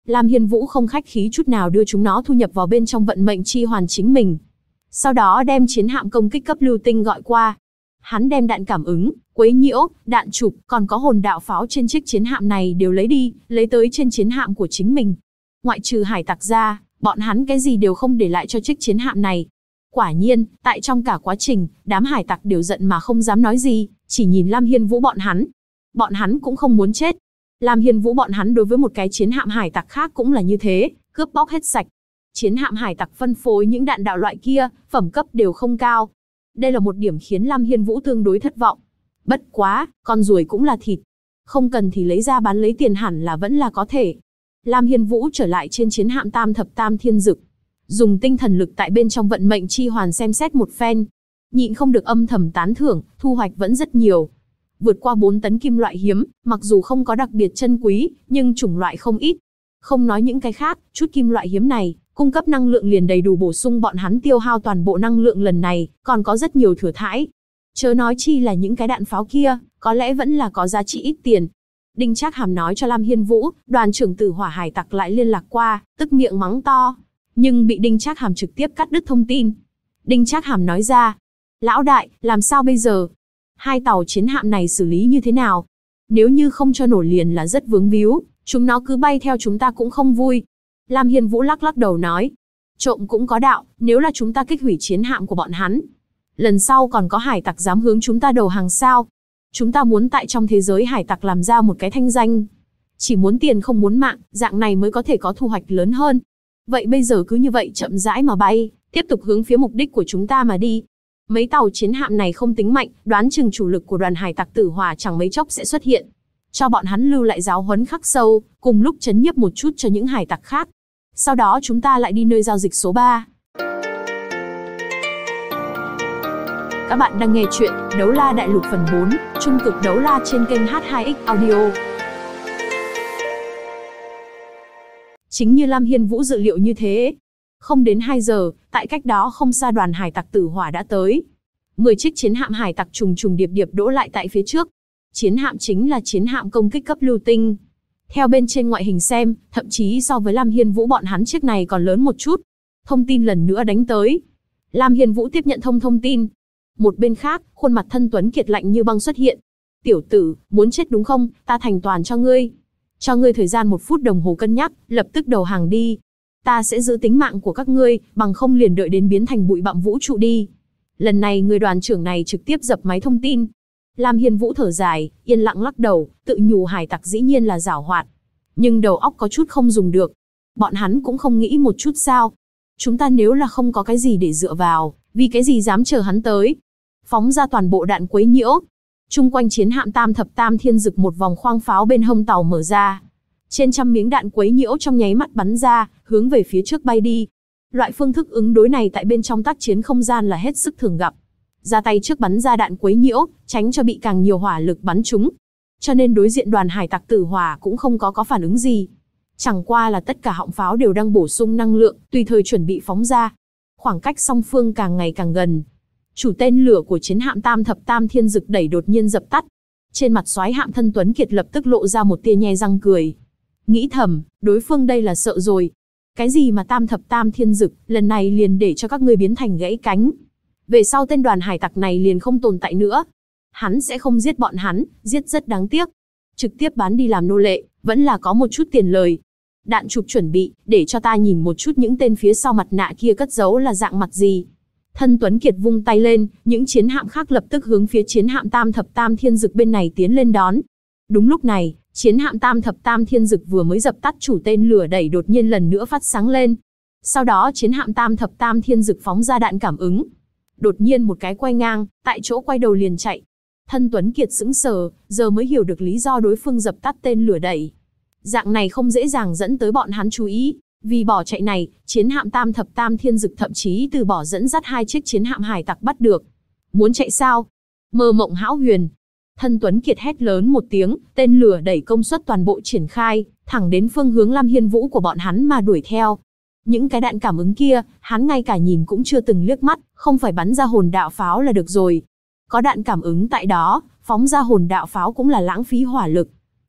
Lam Hiên Vũ không khách khí chút nào đưa chúng nó thu nhập vào bên trong vận mệnh chi hoàn chính mình. Sau đó đem chiến hạm công kích cấp lưu tinh gọi qua. Hắn đem đạn cảm ứng, quấy nhiễu, đạn chụp, còn có hồn đạo pháo trên chiếc chiến hạm này đều lấy đi, lấy tới trên chiến hạm của chính mình. Ngoại trừ hải tặc ra, bọn hắn cái gì đều không để lại cho chiếc chiến hạm này. Quả nhiên, tại trong cả quá trình, đám hải tặc đều giận mà không dám nói gì, chỉ nhìn Lam Hiên Vũ bọn hắn. Bọn hắn cũng không muốn chết. Lam Hiên Vũ bọn hắn đối với một cái chiến hạm hải tặc khác cũng là như thế, cướp bóc hết sạch. Chiến hạm hải tặc phân phối những đạn đạo loại kia, phẩm cấp đều không cao. Đây là một điểm khiến Lam Hiên Vũ tương đối thất vọng. Bất quá, con ruồi cũng là thịt. Không cần thì lấy ra bán lấy tiền hẳn là vẫn là có thể. Lam Hiên Vũ trở lại trên chiến hạm Tam Thập Tam Thiên Dực. Dùng tinh thần lực tại bên trong vận mệnh chi hoàn xem xét một phen. Nhịn không được âm thầm tán thưởng, thu hoạch vẫn rất nhiều. Vượt qua 4 tấn kim loại hiếm, mặc dù không có đặc biệt chân quý, nhưng chủng loại không ít. Không nói những cái khác, chút kim loại hiếm này, cung cấp năng lượng liền đầy đủ bổ sung bọn hắn tiêu hao toàn bộ năng lượng lần này, còn có rất nhiều thừa thãi. Chớ nói chi là những cái đạn pháo kia, có lẽ vẫn là có giá trị ít tiền. Đinh Trác Hàm nói cho Lam Hiên Vũ, đoàn trưởng Tử Hỏa hải tặc lại liên lạc qua, tức miệng mắng to. Nhưng bị Đinh Trác Hàm trực tiếp cắt đứt thông tin. Đinh Trác Hàm nói ra, lão đại, làm sao bây giờ? 2 tàu chiến hạm này xử lý như thế nào? Nếu như không cho nổ liền là rất vướng víu, chúng nó cứ bay theo chúng ta cũng không vui. Lam Hiên Vũ lắc lắc đầu nói, trộm cũng có đạo, nếu là chúng ta kích hủy chiến hạm của bọn hắn, lần sau còn có hải tặc dám hướng chúng ta đầu hàng sao? Chúng ta muốn tại trong thế giới hải tặc làm ra một cái thanh danh. Chỉ muốn tiền không muốn mạng, dạng này mới có thể có thu hoạch lớn hơn. Vậy bây giờ cứ như vậy chậm rãi mà bay, tiếp tục hướng phía mục đích của chúng ta mà đi. Mấy tàu chiến hạm này không tính mạnh, đoán chừng chủ lực của đoàn hải tặc Tử Hỏa chẳng mấy chốc sẽ xuất hiện. Cho bọn hắn lưu lại giáo huấn khắc sâu, cùng lúc trấn nhiếp một chút cho những hải tặc khác. Sau đó chúng ta lại đi nơi giao dịch số 3. Các bạn đang nghe chuyện Đấu La Đại Lục phần 4, Trung cực đấu la trên kênh H2X Audio. Chính như Lam Hiên Vũ dự liệu như thế. Không đến 2 giờ, tại cách đó không xa đoàn hải tặc Tử Hỏa đã tới. 10 chiếc chiến hạm hải tặc trùng trùng điệp điệp đỗ lại tại phía trước. Chiến hạm chính là chiến hạm công kích cấp lưu tinh. Theo bên trên ngoại hình xem, thậm chí so với Lam Hiên Vũ bọn hắn chiếc này còn lớn một chút. Thông tin lần nữa đánh tới. Lam Hiên Vũ tiếp nhận thông tin. Một bên khác, khuôn mặt thân tuấn kiệt lạnh như băng xuất hiện. Tiểu tử, muốn chết đúng không? Ta thành toàn cho ngươi. Cho ngươi thời gian 1 phút đồng hồ cân nhắc, lập tức đầu hàng đi. Ta sẽ giữ tính mạng của các ngươi, bằng không liền đợi đến biến thành bụi bặm vũ trụ đi. Lần này người đoàn trưởng này trực tiếp dập máy thông tin. Lam Hiên Vũ thở dài, yên lặng lắc đầu, tự nhủ hải tặc dĩ nhiên là giảo hoạt. Nhưng đầu óc có chút không dùng được. Bọn hắn cũng không nghĩ một chút sao. Chúng ta nếu là không có cái gì để dựa vào, vì cái gì dám chờ hắn tới. Phóng ra toàn bộ đạn quấy nhiễu. Chung quanh chiến hạm Tam Thập Tam Thiên Dực một vòng khoang pháo bên hông tàu mở ra. Trên trăm miếng đạn quấy nhiễu trong nháy mắt bắn ra, hướng về phía trước bay đi. Loại phương thức ứng đối này tại bên trong tác chiến không gian là hết sức thường gặp. Ra tay trước bắn ra đạn quấy nhiễu, tránh cho bị càng nhiều hỏa lực bắn trúng. Cho nên đối diện đoàn hải tặc Tử Hỏa cũng không có phản ứng gì. Chẳng qua là tất cả họng pháo đều đang bổ sung năng lượng, tùy thời chuẩn bị phóng ra. Khoảng cách song phương càng ngày càng gần. Chủ tên lửa của chiến hạm Tam Thập Tam Thiên Dực đẩy đột nhiên dập tắt. Trên mặt soái hạm thân tuấn kiệt lập tức lộ ra một tia nhe răng cười. Nghĩ thầm, đối phương đây là sợ rồi. Cái gì mà Tam Thập Tam Thiên Dực, lần này liền để cho các ngươi biến thành gãy cánh. Về sau tên đoàn hải tặc này liền không tồn tại nữa. Hắn sẽ không giết bọn hắn, giết rất đáng tiếc. Trực tiếp bán đi làm nô lệ, vẫn là có một chút tiền lời. Đạn chụp chuẩn bị, để cho ta nhìn một chút những tên phía sau mặt nạ kia cất giấu là dạng mặt gì. Thân Tuấn Kiệt vung tay lên, những chiến hạm khác lập tức hướng phía chiến hạm Tam Thập Tam Thiên Dực bên này tiến lên đón. Đúng lúc này, chiến hạm Tam Thập Tam Thiên Dực vừa mới dập tắt chủ tên lửa đẩy đột nhiên lần nữa phát sáng lên. Sau đó chiến hạm Tam Thập Tam Thiên Dực phóng ra đạn cảm ứng. Đột nhiên một cái quay ngang, tại chỗ quay đầu liền chạy. Thân Tuấn Kiệt sững sờ, giờ mới hiểu được lý do đối phương dập tắt tên lửa đẩy. Dạng này không dễ dàng dẫn tới bọn hắn chú ý. Vì bỏ chạy này, chiến hạm Tam Thập Tam Thiên Dực thậm chí từ bỏ dẫn dắt 2 chiếc chiến hạm hải tặc bắt được. Muốn chạy sao? Mơ mộng hão huyền. Thân Tuấn Kiệt hét lớn một tiếng, tên lửa đẩy công suất toàn bộ triển khai, thẳng đến phương hướng Lam Hiên Vũ của bọn hắn mà đuổi theo. Những cái đạn cảm ứng kia, hắn ngay cả nhìn cũng chưa từng liếc mắt, không phải bắn ra hồn đạo pháo là được rồi. Có đạn cảm ứng tại đó, phóng ra hồn đạo pháo cũng là lãng phí hỏa lực.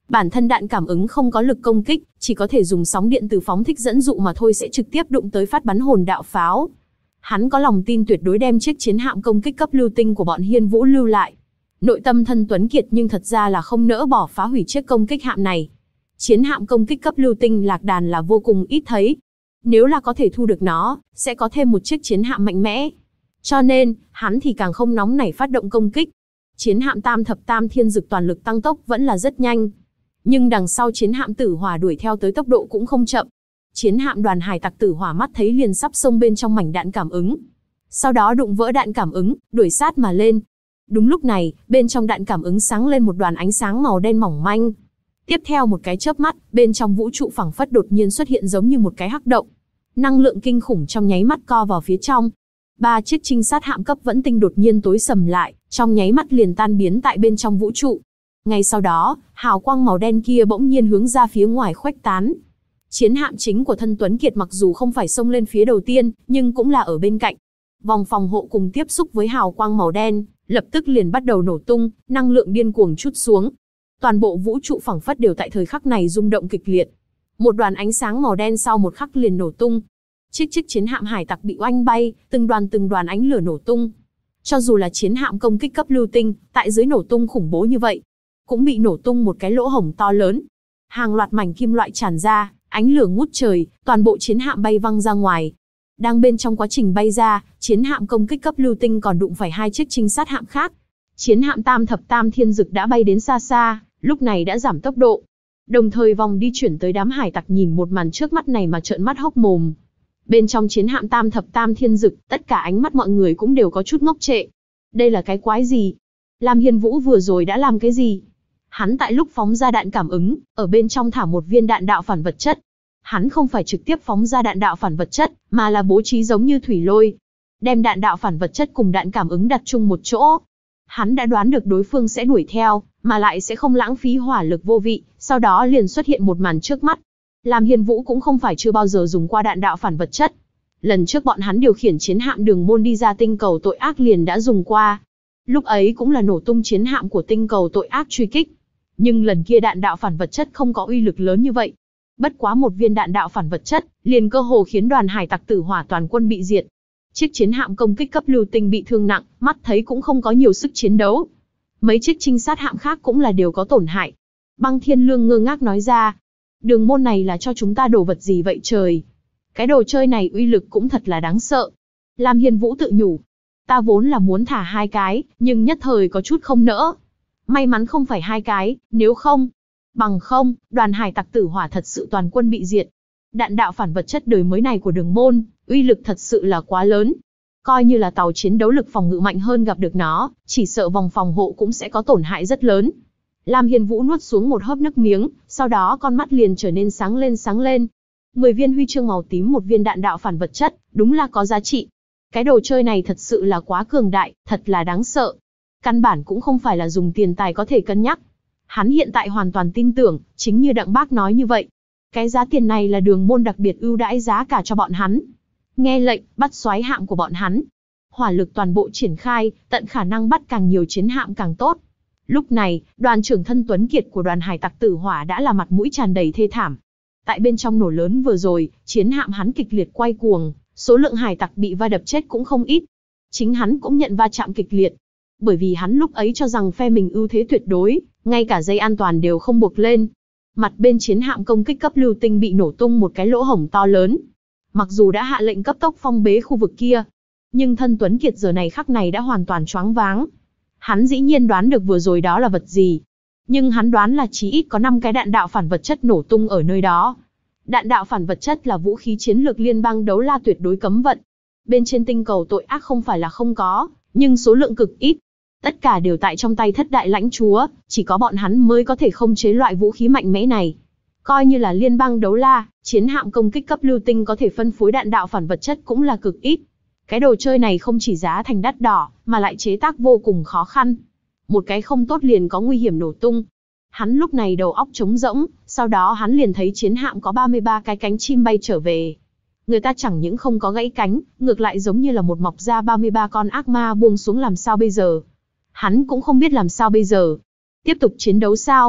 Bản thân đạn cảm ứng không có lực công kích, chỉ có thể dùng sóng điện từ phóng thích dẫn dụ mà thôi sẽ trực tiếp đụng tới phát bắn hồn đạo pháo. Hắn có lòng tin tuyệt đối đem chiếc chiến hạm công kích cấp lưu tinh của bọn Hiên Vũ lưu lại. Nội tâm thân Tuấn Kiệt nhưng thật ra là không nỡ bỏ phá hủy chiếc công kích hạm này. Chiến hạm công kích cấp lưu tinh Lạc Đàn là vô cùng ít thấy. Nếu là có thể thu được nó, sẽ có thêm một chiếc chiến hạm mạnh mẽ. Cho nên, hắn thì càng không nóng nảy phát động công kích. Chiến hạm Tam Thập Tam Thiên Dực toàn lực tăng tốc vẫn là rất nhanh. Nhưng đằng sau chiến hạm Tử Hỏa đuổi theo tới tốc độ cũng không chậm. Chiến hạm Đoàn Hải Tặc Tử Hỏa mắt thấy liền sắp xông bên trong mảnh đạn cảm ứng. Sau đó đụng vỡ đạn cảm ứng, đuổi sát mà lên. Đúng lúc này, bên trong đạn cảm ứng sáng lên một đoàn ánh sáng màu đen mỏng manh. Tiếp theo một cái chớp mắt, bên trong vũ trụ phẳng phất đột nhiên xuất hiện giống như một cái hắc động. Năng lượng kinh khủng trong nháy mắt co vào phía trong. 3 chiếc trinh sát hạm cấp vẫn tinh đột nhiên tối sầm lại, trong nháy mắt liền tan biến tại bên trong vũ trụ. Ngay sau đó, hào quang màu đen kia bỗng nhiên hướng ra phía ngoài khuếch tán. Chiến hạm chính của thân Tuấn Kiệt mặc dù không phải xông lên phía đầu tiên, nhưng cũng là ở bên cạnh. Vòng phòng hộ cùng tiếp xúc với hào quang màu đen, lập tức liền bắt đầu nổ tung, năng lượng điên cuồng trút xuống. Toàn bộ vũ trụ phẳng phất đều tại thời khắc này rung động kịch liệt. Một đoàn ánh sáng màu đen sau một khắc liền nổ tung. Chiếc chiến hạm hải tặc bị oanh bay, từng đoàn ánh lửa nổ tung. Cho dù là chiến hạm công kích cấp lưu tinh, tại dưới nổ tung khủng bố như vậy, cũng bị nổ tung một cái lỗ hổng to lớn. Hàng loạt mảnh kim loại tràn ra, ánh lửa ngút trời, toàn bộ chiến hạm bay văng ra ngoài. Đang bên trong quá trình bay ra, chiến hạm công kích cấp lưu tinh còn đụng phải 2 chiếc trinh sát hạm khác. Chiến hạm Tam Thập Tam Thiên Dực đã bay đến xa xa, lúc này đã giảm tốc độ. Đồng thời vòng đi chuyển tới đám hải tặc nhìn một màn trước mắt này mà trợn mắt hốc mồm. Bên trong chiến hạm Tam Thập Tam Thiên Dực, tất cả ánh mắt mọi người cũng đều có chút ngốc trệ. Đây là cái quái gì? Lam Hiên Vũ vừa rồi đã làm cái gì? Hắn tại lúc phóng ra đạn cảm ứng, ở bên trong thả một viên đạn đạo phản vật chất. Hắn không phải trực tiếp phóng ra đạn đạo phản vật chất, mà là bố trí giống như thủy lôi. Đem đạn đạo phản vật chất cùng đạn cảm ứng đặt chung một chỗ. Hắn đã đoán được đối phương sẽ đuổi theo, mà lại sẽ không lãng phí hỏa lực vô vị, sau đó liền xuất hiện một màn trước mắt. Lam Hiên Vũ cũng không phải chưa bao giờ dùng qua đạn đạo phản vật chất. Lần trước bọn hắn điều khiển chiến hạm Đường Môn đi ra tinh cầu tội ác liền đã dùng qua. Lúc ấy cũng là nổ tung chiến hạm của tinh cầu tội ác truy kích. Nhưng lần kia đạn đạo phản vật chất không có uy lực lớn như vậy. Bất quá một viên đạn đạo phản vật chất, liền cơ hồ khiến đoàn hải tặc Tử Hỏa toàn quân bị diệt. Chiếc chiến hạm công kích cấp lưu tinh bị thương nặng, mắt thấy cũng không có nhiều sức chiến đấu. Mấy chiếc trinh sát hạm khác cũng là đều có tổn hại. Băng Thiên Lương ngơ ngác nói ra. Đường Môn này là cho chúng ta đồ vật gì vậy trời? Cái đồ chơi này uy lực cũng thật là đáng sợ. Lam Hiên Vũ tự nhủ. Ta vốn là muốn thả 2 cái, nhưng nhất thời có chút không nỡ. May mắn không phải 2 cái, nếu không. Bằng không, đoàn hải tặc Tử Hỏa thật sự toàn quân bị diệt. Đạn đạo phản vật chất đời mới này của Đường Môn, uy lực thật sự là quá lớn. Coi như là tàu chiến đấu lực phòng ngự mạnh hơn gặp được nó, chỉ sợ vòng phòng hộ cũng sẽ có tổn hại rất lớn. Lam Hiên Vũ nuốt xuống một hớp nước miếng, sau đó con mắt liền trở nên sáng lên. 10 viên huy chương màu tím, một viên đạn đạo phản vật chất, đúng là có giá trị. Cái đồ chơi này thật sự là quá cường đại, thật là đáng sợ. Căn bản cũng không phải là dùng tiền tài có thể cân nhắc. Hắn hiện tại hoàn toàn tin tưởng, chính như Đặng Bác nói như vậy. Cái giá tiền này là Đường Môn đặc biệt ưu đãi giá cả cho bọn hắn. Nghe lệnh, bắt xoáy hạm của bọn hắn. Hỏa lực toàn bộ triển khai, tận khả năng bắt càng nhiều chiến hạm càng tốt. Lúc này, đoàn trưởng thân Tuấn Kiệt của đoàn hải tặc Tử Hỏa đã là mặt mũi tràn đầy thê thảm. Tại bên trong nổ lớn vừa rồi, chiến hạm hắn kịch liệt quay cuồng, số lượng hải tặc bị va đập chết cũng không ít. Chính hắn cũng nhận va chạm kịch liệt. Bởi vì hắn lúc ấy cho rằng phe mình ưu thế tuyệt đối, ngay cả dây an toàn đều không buộc lên. Mặt bên chiến hạm công kích cấp lưu tinh bị nổ tung một cái lỗ hổng to lớn. Mặc dù đã hạ lệnh cấp tốc phong bế khu vực kia, nhưng thân Tuấn Kiệt giờ này khắc này đã hoàn toàn choáng váng. Hắn dĩ nhiên đoán được vừa rồi đó là vật gì. Nhưng hắn đoán là chí ít có 5 cái đạn đạo phản vật chất nổ tung ở nơi đó. Đạn đạo phản vật chất là vũ khí chiến lược liên bang Đấu La tuyệt đối cấm vận. Bên trên tinh cầu tội ác không phải là không có, nhưng số lượng cực ít. Tất cả đều tại trong tay thất đại lãnh chúa, chỉ có bọn hắn mới có thể khống chế loại vũ khí mạnh mẽ này. Coi như là liên bang Đấu La, chiến hạm công kích cấp lưu tinh có thể phân phối đạn đạo phản vật chất cũng là cực ít. Cái đồ chơi này không chỉ giá thành đắt đỏ, mà lại chế tác vô cùng khó khăn. Một cái không tốt liền có nguy hiểm nổ tung. Hắn lúc này đầu óc trống rỗng, sau đó hắn liền thấy chiến hạm có 33 cái cánh chim bay trở về. Người ta chẳng những không có gãy cánh, ngược lại giống như là một mọc ra 33 con ác ma buông xuống làm sao bây giờ. Hắn cũng không biết làm sao bây giờ. Tiếp tục chiến đấu sao?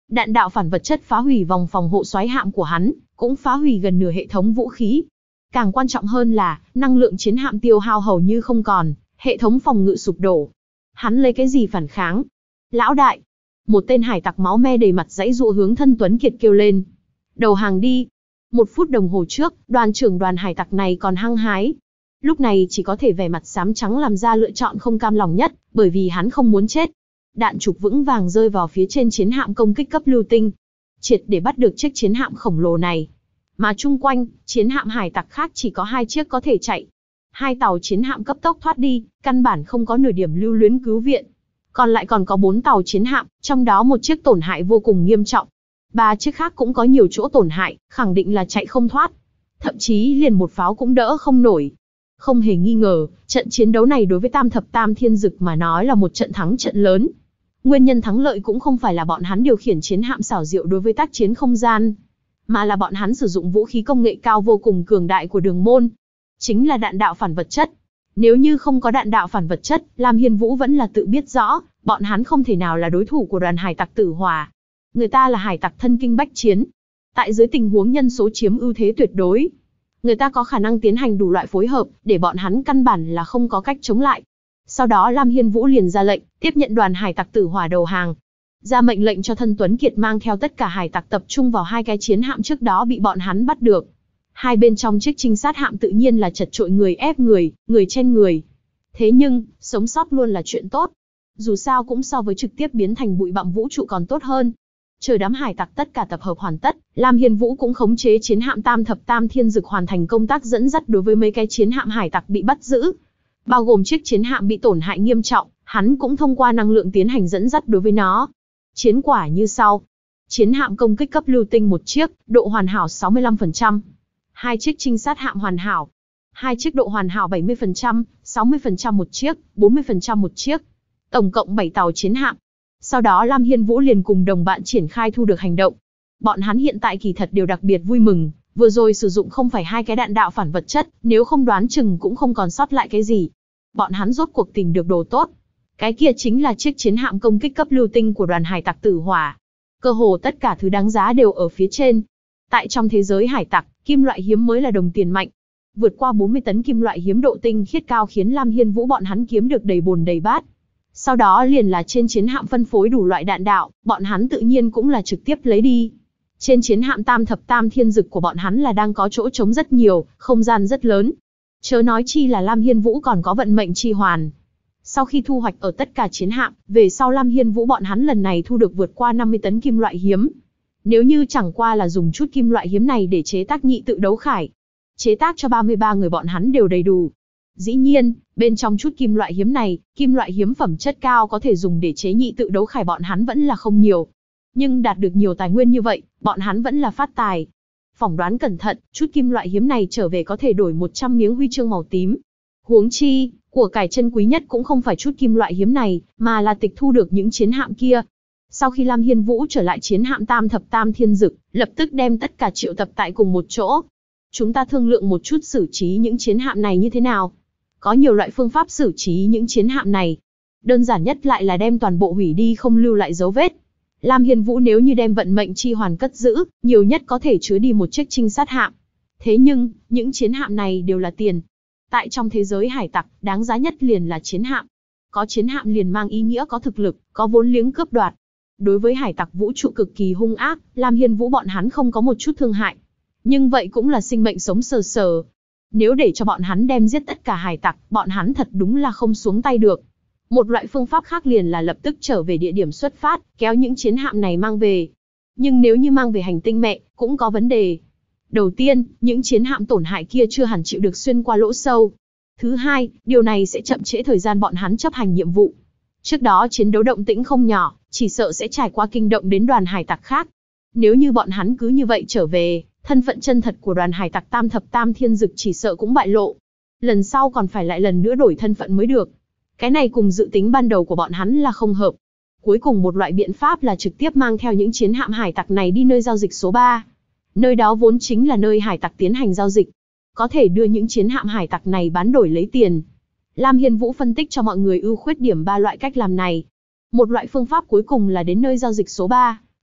Đạn đạo phản vật chất phá hủy vòng phòng hộ xoáy hạm của hắn, cũng phá hủy gần nửa hệ thống vũ khí. Càng quan trọng hơn là, năng lượng chiến hạm tiêu hao hầu như không còn, hệ thống phòng ngự sụp đổ. Hắn lấy cái gì phản kháng? Lão đại! Một tên hải tặc máu me đầy mặt giãy giụa hướng Thân Tuấn Kiệt kêu lên. Đầu hàng đi! 1 phút đồng hồ trước, đoàn trưởng đoàn hải tặc này còn hăng hái. Lúc này chỉ có thể vẻ mặt xám trắng làm ra lựa chọn không cam lòng nhất, bởi vì hắn không muốn chết. Đạn trục vững vàng rơi vào phía trên chiến hạm công kích cấp lưu tinh, triệt để bắt được chiếc chiến hạm khổng lồ này. Mà chung quanh, chiến hạm hải tặc khác chỉ có 2 chiếc có thể chạy. 2 tàu chiến hạm cấp tốc thoát đi, căn bản không có nửa điểm lưu luyến cứu viện. Còn lại còn có 4 tàu chiến hạm, trong đó 1 chiếc tổn hại vô cùng nghiêm trọng. 3 chiếc khác cũng có nhiều chỗ tổn hại, khẳng định là chạy không thoát. Thậm chí liền một pháo cũng đỡ không nổi. Không hề nghi ngờ, trận chiến đấu này đối với Tam Thập Tam Thiên Dực mà nói là một trận thắng trận lớn. Nguyên nhân thắng lợi cũng không phải là bọn hắn điều khiển chiến hạm xảo diệu đối với tác chiến không gian, mà là bọn hắn sử dụng vũ khí công nghệ cao vô cùng cường đại của Đường Môn. Chính là đạn đạo phản vật chất. Nếu như không có đạn đạo phản vật chất, Lam Hiên Vũ vẫn là tự biết rõ, bọn hắn không thể nào là đối thủ của đoàn hải tặc Tử Hỏa. Người ta là hải tặc thân kinh bách chiến. Tại dưới tình huống nhân số chiếm ưu thế tuyệt đối, người ta có khả năng tiến hành đủ loại phối hợp, để bọn hắn căn bản là không có cách chống lại. Sau đó Lam Hiên Vũ liền ra lệnh, tiếp nhận đoàn hải tặc Tử Hỏa đầu hàng. Ra mệnh lệnh cho Thân Tuấn Kiệt mang theo tất cả hải tặc tập trung vào 2 cái chiến hạm trước đó bị bọn hắn bắt được. Hai bên trong chiếc trinh sát hạm tự nhiên là chật chội người ép người, người chen người. Thế nhưng, sống sót luôn là chuyện tốt. Dù sao cũng so với trực tiếp biến thành bụi bặm vũ trụ còn tốt hơn. Chờ đám hải tặc tất cả tập hợp hoàn tất, Lam Hiên Vũ cũng khống chế chiến hạm Tam Thập Tam Thiên Dực hoàn thành công tác dẫn dắt đối với mấy cái chiến hạm hải tặc bị bắt giữ. Bao gồm chiếc chiến hạm bị tổn hại nghiêm trọng, hắn cũng thông qua năng lượng tiến hành dẫn dắt đối với nó. Chiến quả như sau. Chiến hạm công kích cấp lưu tinh 1 chiếc, độ hoàn hảo 65%. 2 chiếc trinh sát hạm hoàn hảo. 2 chiếc độ hoàn hảo 70%, 60% 1 chiếc, 40% 1 chiếc. Tổng cộng 7 tàu chiến hạm. Sau đó Lam Hiên Vũ liền cùng đồng bạn triển khai thu được hành động. Bọn hắn hiện tại kỳ thật đều đặc biệt vui mừng, vừa rồi sử dụng không phải 2 cái đạn đạo phản vật chất, nếu không đoán chừng cũng không còn sót lại cái gì. Bọn hắn rốt cuộc tìm được đồ tốt. Cái kia chính là chiếc chiến hạm công kích cấp lưu tinh của đoàn hải tặc Tử Hỏa. Cơ hồ tất cả thứ đáng giá đều ở phía trên. Tại trong thế giới hải tặc, kim loại hiếm mới là đồng tiền mạnh. Vượt qua 40 tấn kim loại hiếm độ tinh khiết cao khiến Lam Hiên Vũ bọn hắn kiếm được đầy bồn đầy bát. Sau đó liền là trên chiến hạm phân phối đủ loại đạn đạo, bọn hắn tự nhiên cũng là trực tiếp lấy đi. Trên chiến hạm Tam Thập Tam Thiên Dực của bọn hắn là đang có chỗ trống rất nhiều, không gian rất lớn. Chớ nói chi là Lam Hiên Vũ còn có vận mệnh chi hoàn. Sau khi thu hoạch ở tất cả chiến hạm, về sau Lam Hiên Vũ bọn hắn lần này thu được vượt qua 50 tấn kim loại hiếm. Nếu như chẳng qua là dùng chút kim loại hiếm này để chế tác nhị tự đấu khải, chế tác cho 33 người bọn hắn đều đầy đủ. Dĩ nhiên, bên trong chút kim loại hiếm này, kim loại hiếm phẩm chất cao có thể dùng để chế nhị tự đấu khải bọn hắn vẫn là không nhiều. Nhưng đạt được nhiều tài nguyên như vậy, bọn hắn vẫn là phát tài. Phỏng đoán cẩn thận, chút kim loại hiếm này trở về có thể đổi 100 miếng huy chương màu tím. Huống chi, của cải chân quý nhất cũng không phải chút kim loại hiếm này, mà là tịch thu được những chiến hạm kia. Sau khi Lam Hiên Vũ trở lại chiến hạm Tam Thập Tam Thiên Dực, lập tức đem tất cả triệu tập tại cùng một chỗ. Chúng ta thương lượng một chút xử trí những chiến hạm này như thế nào. Có nhiều loại phương pháp xử trí những chiến hạm này. Đơn giản nhất lại là đem toàn bộ hủy đi không lưu lại dấu vết. Lam Hiên Vũ nếu như đem vận mệnh chi hoàn cất giữ, nhiều nhất có thể chứa đi một chiếc trinh sát hạm. Thế nhưng, những chiến hạm này đều là tiền. Tại trong thế giới hải tặc, đáng giá nhất liền là chiến hạm. Có chiến hạm liền mang ý nghĩa có thực lực, có vốn liếng cướp đoạt. Đối với hải tặc vũ trụ cực kỳ hung ác, Lam Hiên Vũ bọn hắn không có một chút thương hại. Nhưng vậy cũng là sinh mệnh sống sờ sờ. Nếu để cho bọn hắn đem giết tất cả hải tặc, bọn hắn thật đúng là không xuống tay được. Một loại phương pháp khác liền là lập tức trở về địa điểm xuất phát, kéo những chiến hạm này mang về. Nhưng nếu như mang về hành tinh mẹ, cũng có vấn đề. Đầu tiên, những chiến hạm tổn hại kia chưa hẳn chịu được xuyên qua lỗ sâu. Thứ hai, điều này sẽ chậm trễ thời gian bọn hắn chấp hành nhiệm vụ. Trước đó chiến đấu động tĩnh không nhỏ, chỉ sợ sẽ trải qua kinh động đến đoàn hải tặc khác. Nếu như bọn hắn cứ như vậy trở về, thân phận chân thật của đoàn hải tặc Tam Thập Tam Thiên Dực chỉ sợ cũng bại lộ. Lần sau còn phải lại lần nữa đổi thân phận mới được. Cái này cùng dự tính ban đầu của bọn hắn là không hợp. Cuối cùng một loại biện pháp là trực tiếp mang theo những chiến hạm hải tặc này đi nơi giao dịch số 3. Nơi đó vốn chính là nơi hải tặc tiến hành giao dịch. Có thể đưa những chiến hạm hải tặc này bán đổi lấy tiền. Lam Hiên Vũ phân tích cho mọi người ưu khuyết điểm 3 loại cách làm này. Một loại phương pháp cuối cùng là đến nơi giao dịch số 3.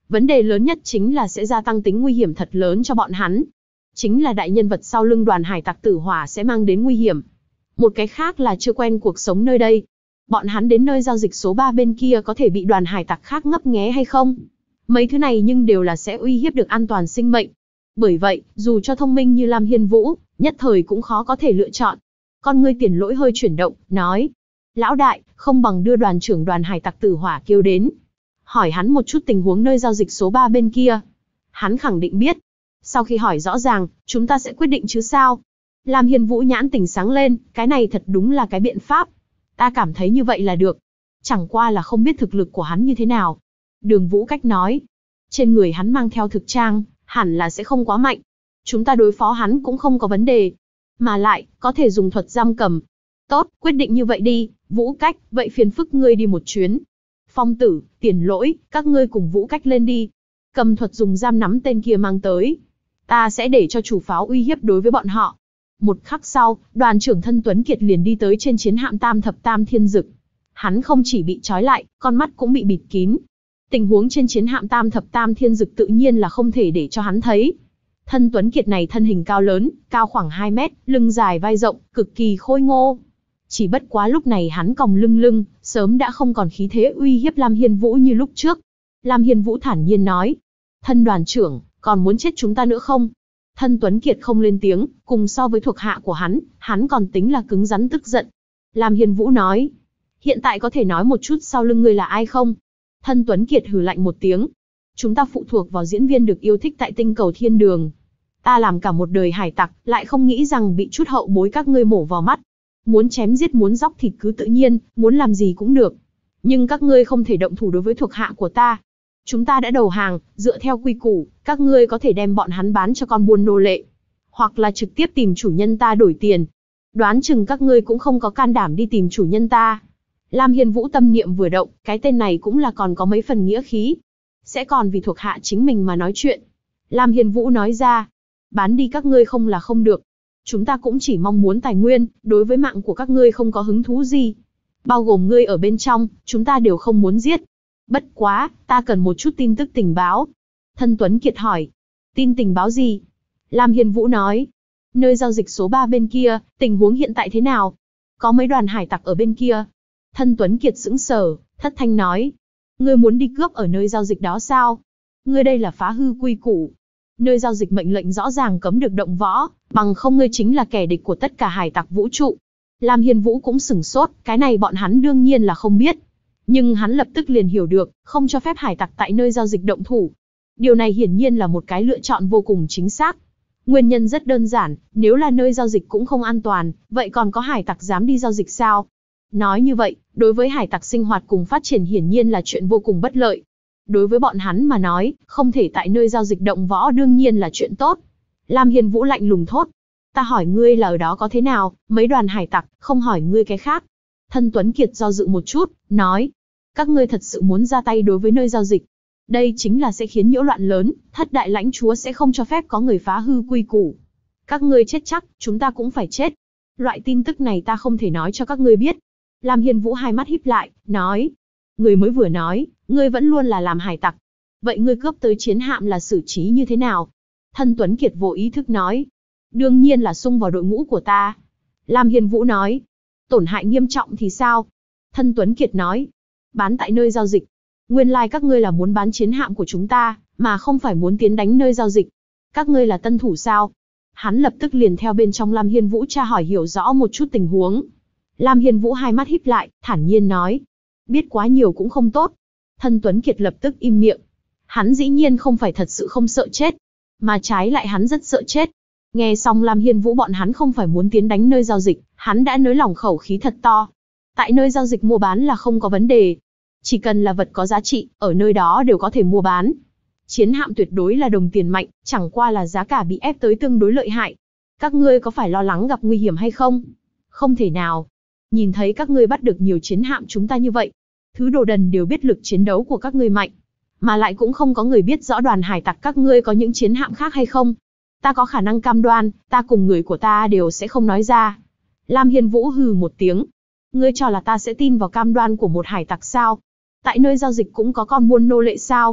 Vấn đề lớn nhất chính là sẽ gia tăng tính nguy hiểm thật lớn cho bọn hắn. Chính là đại nhân vật sau lưng đoàn hải tặc Tử Hỏa sẽ mang đến nguy hiểm. Một cái khác là chưa quen cuộc sống nơi đây. Bọn hắn đến nơi giao dịch số 3 bên kia có thể bị đoàn hải tặc khác ngấp nghé hay không? Mấy thứ này nhưng đều là sẽ uy hiếp được an toàn sinh mệnh. Bởi vậy, dù cho thông minh như Lam Hiên Vũ, nhất thời cũng khó có thể lựa chọn. Con ngươi Tiền Lỗi hơi chuyển động, nói: Lão đại, không bằng đưa đoàn trưởng đoàn hải tặc Tử Hỏa kêu đến. Hỏi hắn một chút tình huống nơi giao dịch số 3 bên kia. Hắn khẳng định biết. Sau khi hỏi rõ ràng, chúng ta sẽ quyết định chứ sao? Lam Hiên Vũ nhãn tỉnh sáng lên, cái này thật đúng là cái biện pháp. Ta cảm thấy như vậy là được. Chẳng qua là không biết thực lực của hắn như thế nào. Đường Vũ Cách nói. Trên người hắn mang theo thực trang, hẳn là sẽ không quá mạnh. Chúng ta đối phó hắn cũng không có vấn đề. Mà lại, có thể dùng thuật giam cầm. Tốt, quyết định như vậy đi, Vũ Cách, vậy phiền phức ngươi đi một chuyến. Phong Tử, Tiền Lỗi, các ngươi cùng Vũ Cách lên đi. Cầm thuật dùng giam nắm tên kia mang tới. Ta sẽ để cho chủ pháo uy hiếp đối với bọn họ. Một khắc sau, đoàn trưởng Thân Tuấn Kiệt liền đi tới trên chiến hạm Tam Thập Tam Thiên Dực. Hắn không chỉ bị trói lại, con mắt cũng bị bịt kín. Tình huống trên chiến hạm Tam Thập Tam Thiên Dực tự nhiên là không thể để cho hắn thấy. Thân Tuấn Kiệt này thân hình cao lớn, cao khoảng 2 mét, lưng dài vai rộng, cực kỳ khôi ngô. Chỉ bất quá lúc này hắn còng lưng, sớm đã không còn khí thế uy hiếp Lam Hiên Vũ như lúc trước. Lam Hiên Vũ thản nhiên nói: Thân đoàn trưởng, còn muốn chết chúng ta nữa không? Thân Tuấn Kiệt không lên tiếng, cùng so với thuộc hạ của hắn còn tính là cứng rắn tức giận. Lam Hiên Vũ nói: Hiện tại có thể nói một chút sau lưng ngươi là ai không? Thân Tuấn Kiệt hừ lạnh một tiếng: Chúng ta phụ thuộc vào diễn viên được yêu thích tại tinh cầu Thiên Đường. Ta làm cả một đời hải tặc, lại không nghĩ rằng bị chút hậu bối các ngươi mổ vào mắt. Muốn chém giết muốn róc thịt cứ tự nhiên, muốn làm gì cũng được. Nhưng các ngươi không thể động thủ đối với thuộc hạ của ta. Chúng ta đã đầu hàng, dựa theo quy củ, các ngươi có thể đem bọn hắn bán cho con buôn nô lệ. Hoặc là trực tiếp tìm chủ nhân ta đổi tiền. Đoán chừng các ngươi cũng không có can đảm đi tìm chủ nhân ta. Lam Hiên Vũ tâm niệm vừa động, cái tên này cũng là còn có mấy phần nghĩa khí. Sẽ còn vì thuộc hạ chính mình mà nói chuyện. Lam Hiên Vũ nói ra: Bán đi các ngươi không là không được. Chúng ta cũng chỉ mong muốn tài nguyên, đối với mạng của các ngươi không có hứng thú gì. Bao gồm ngươi ở bên trong, chúng ta đều không muốn giết. Bất quá, ta cần một chút tin tức tình báo. Thân Tuấn Kiệt hỏi: Tin tình báo gì? Lam Hiên Vũ nói: Nơi giao dịch số 3 bên kia, tình huống hiện tại thế nào? Có mấy đoàn hải tặc ở bên kia. Thân Tuấn Kiệt sững sờ, thất thanh nói: Ngươi muốn đi cướp ở nơi giao dịch đó sao? Ngươi đây là phá hư quy củ. Nơi giao dịch mệnh lệnh rõ ràng cấm được động võ, bằng không ngươi chính là kẻ địch của tất cả hải tặc vũ trụ. Lam Hiên Vũ cũng sửng sốt, cái này bọn hắn đương nhiên là không biết. Nhưng hắn lập tức liền hiểu được, không cho phép hải tặc tại nơi giao dịch động thủ. Điều này hiển nhiên là một cái lựa chọn vô cùng chính xác. Nguyên nhân rất đơn giản, nếu là nơi giao dịch cũng không an toàn, vậy còn có hải tặc dám đi giao dịch sao? Nói như vậy, đối với hải tặc sinh hoạt cùng phát triển hiển nhiên là chuyện vô cùng bất lợi. Đối với bọn hắn mà nói, không thể tại nơi giao dịch động võ đương nhiên là chuyện tốt. Lam Hiên Vũ lạnh lùng thốt: Ta hỏi ngươi là ở đó có thế nào, mấy đoàn hải tặc, không hỏi ngươi cái khác. Thân Tuấn Kiệt do dự một chút, nói: Các ngươi thật sự muốn ra tay đối với nơi giao dịch. Đây chính là sẽ khiến nhiễu loạn lớn, thất đại lãnh chúa sẽ không cho phép có người phá hư quy củ. Các ngươi chết chắc, chúng ta cũng phải chết. Loại tin tức này ta không thể nói cho các ngươi biết. Lam Hiên Vũ hai mắt híp lại, nói: Ngươi mới vừa nói, ngươi vẫn luôn là làm hải tặc. Vậy ngươi cướp tới chiến hạm là xử trí như thế nào? Thân Tuấn Kiệt vô ý thức nói: Đương nhiên là xung vào đội ngũ của ta. Lam Hiên Vũ nói: Tổn hại nghiêm trọng thì sao? Thân Tuấn Kiệt nói: Bán tại nơi giao dịch. Nguyên lai các ngươi là muốn bán chiến hạm của chúng ta, mà không phải muốn tiến đánh nơi giao dịch. Các ngươi là tân thủ sao? Hắn lập tức liền theo bên trong Lam Hiên Vũ tra hỏi hiểu rõ một chút tình huống. Lam Hiên Vũ hai mắt híp lại, thản nhiên nói: Biết quá nhiều cũng không tốt. Thân Tuấn Kiệt lập tức im miệng. Hắn dĩ nhiên không phải thật sự không sợ chết, mà trái lại hắn rất sợ chết. Nghe xong Lam Hiên Vũ bọn hắn không phải muốn tiến đánh nơi giao dịch, hắn đã nới lỏng khẩu khí thật to. Tại nơi giao dịch mua bán là không có vấn đề. Chỉ cần là vật có giá trị, ở nơi đó đều có thể mua bán. Chiến hạm tuyệt đối là đồng tiền mạnh, chẳng qua là giá cả bị ép tới tương đối lợi hại. Các ngươi có phải lo lắng gặp nguy hiểm hay không? Không thể nào. Nhìn thấy các ngươi bắt được nhiều chiến hạm chúng ta như vậy. Thứ đồ đần đều biết lực chiến đấu của các ngươi mạnh. Mà lại cũng không có người biết rõ đoàn hải tặc các ngươi có những chiến hạm khác hay không. Ta có khả năng cam đoan, ta cùng người của ta đều sẽ không nói ra. Lam Hiên Vũ hừ một tiếng. Ngươi cho là ta sẽ tin vào cam đoan của một hải tặc sao? Tại nơi giao dịch cũng có con buôn nô lệ sao?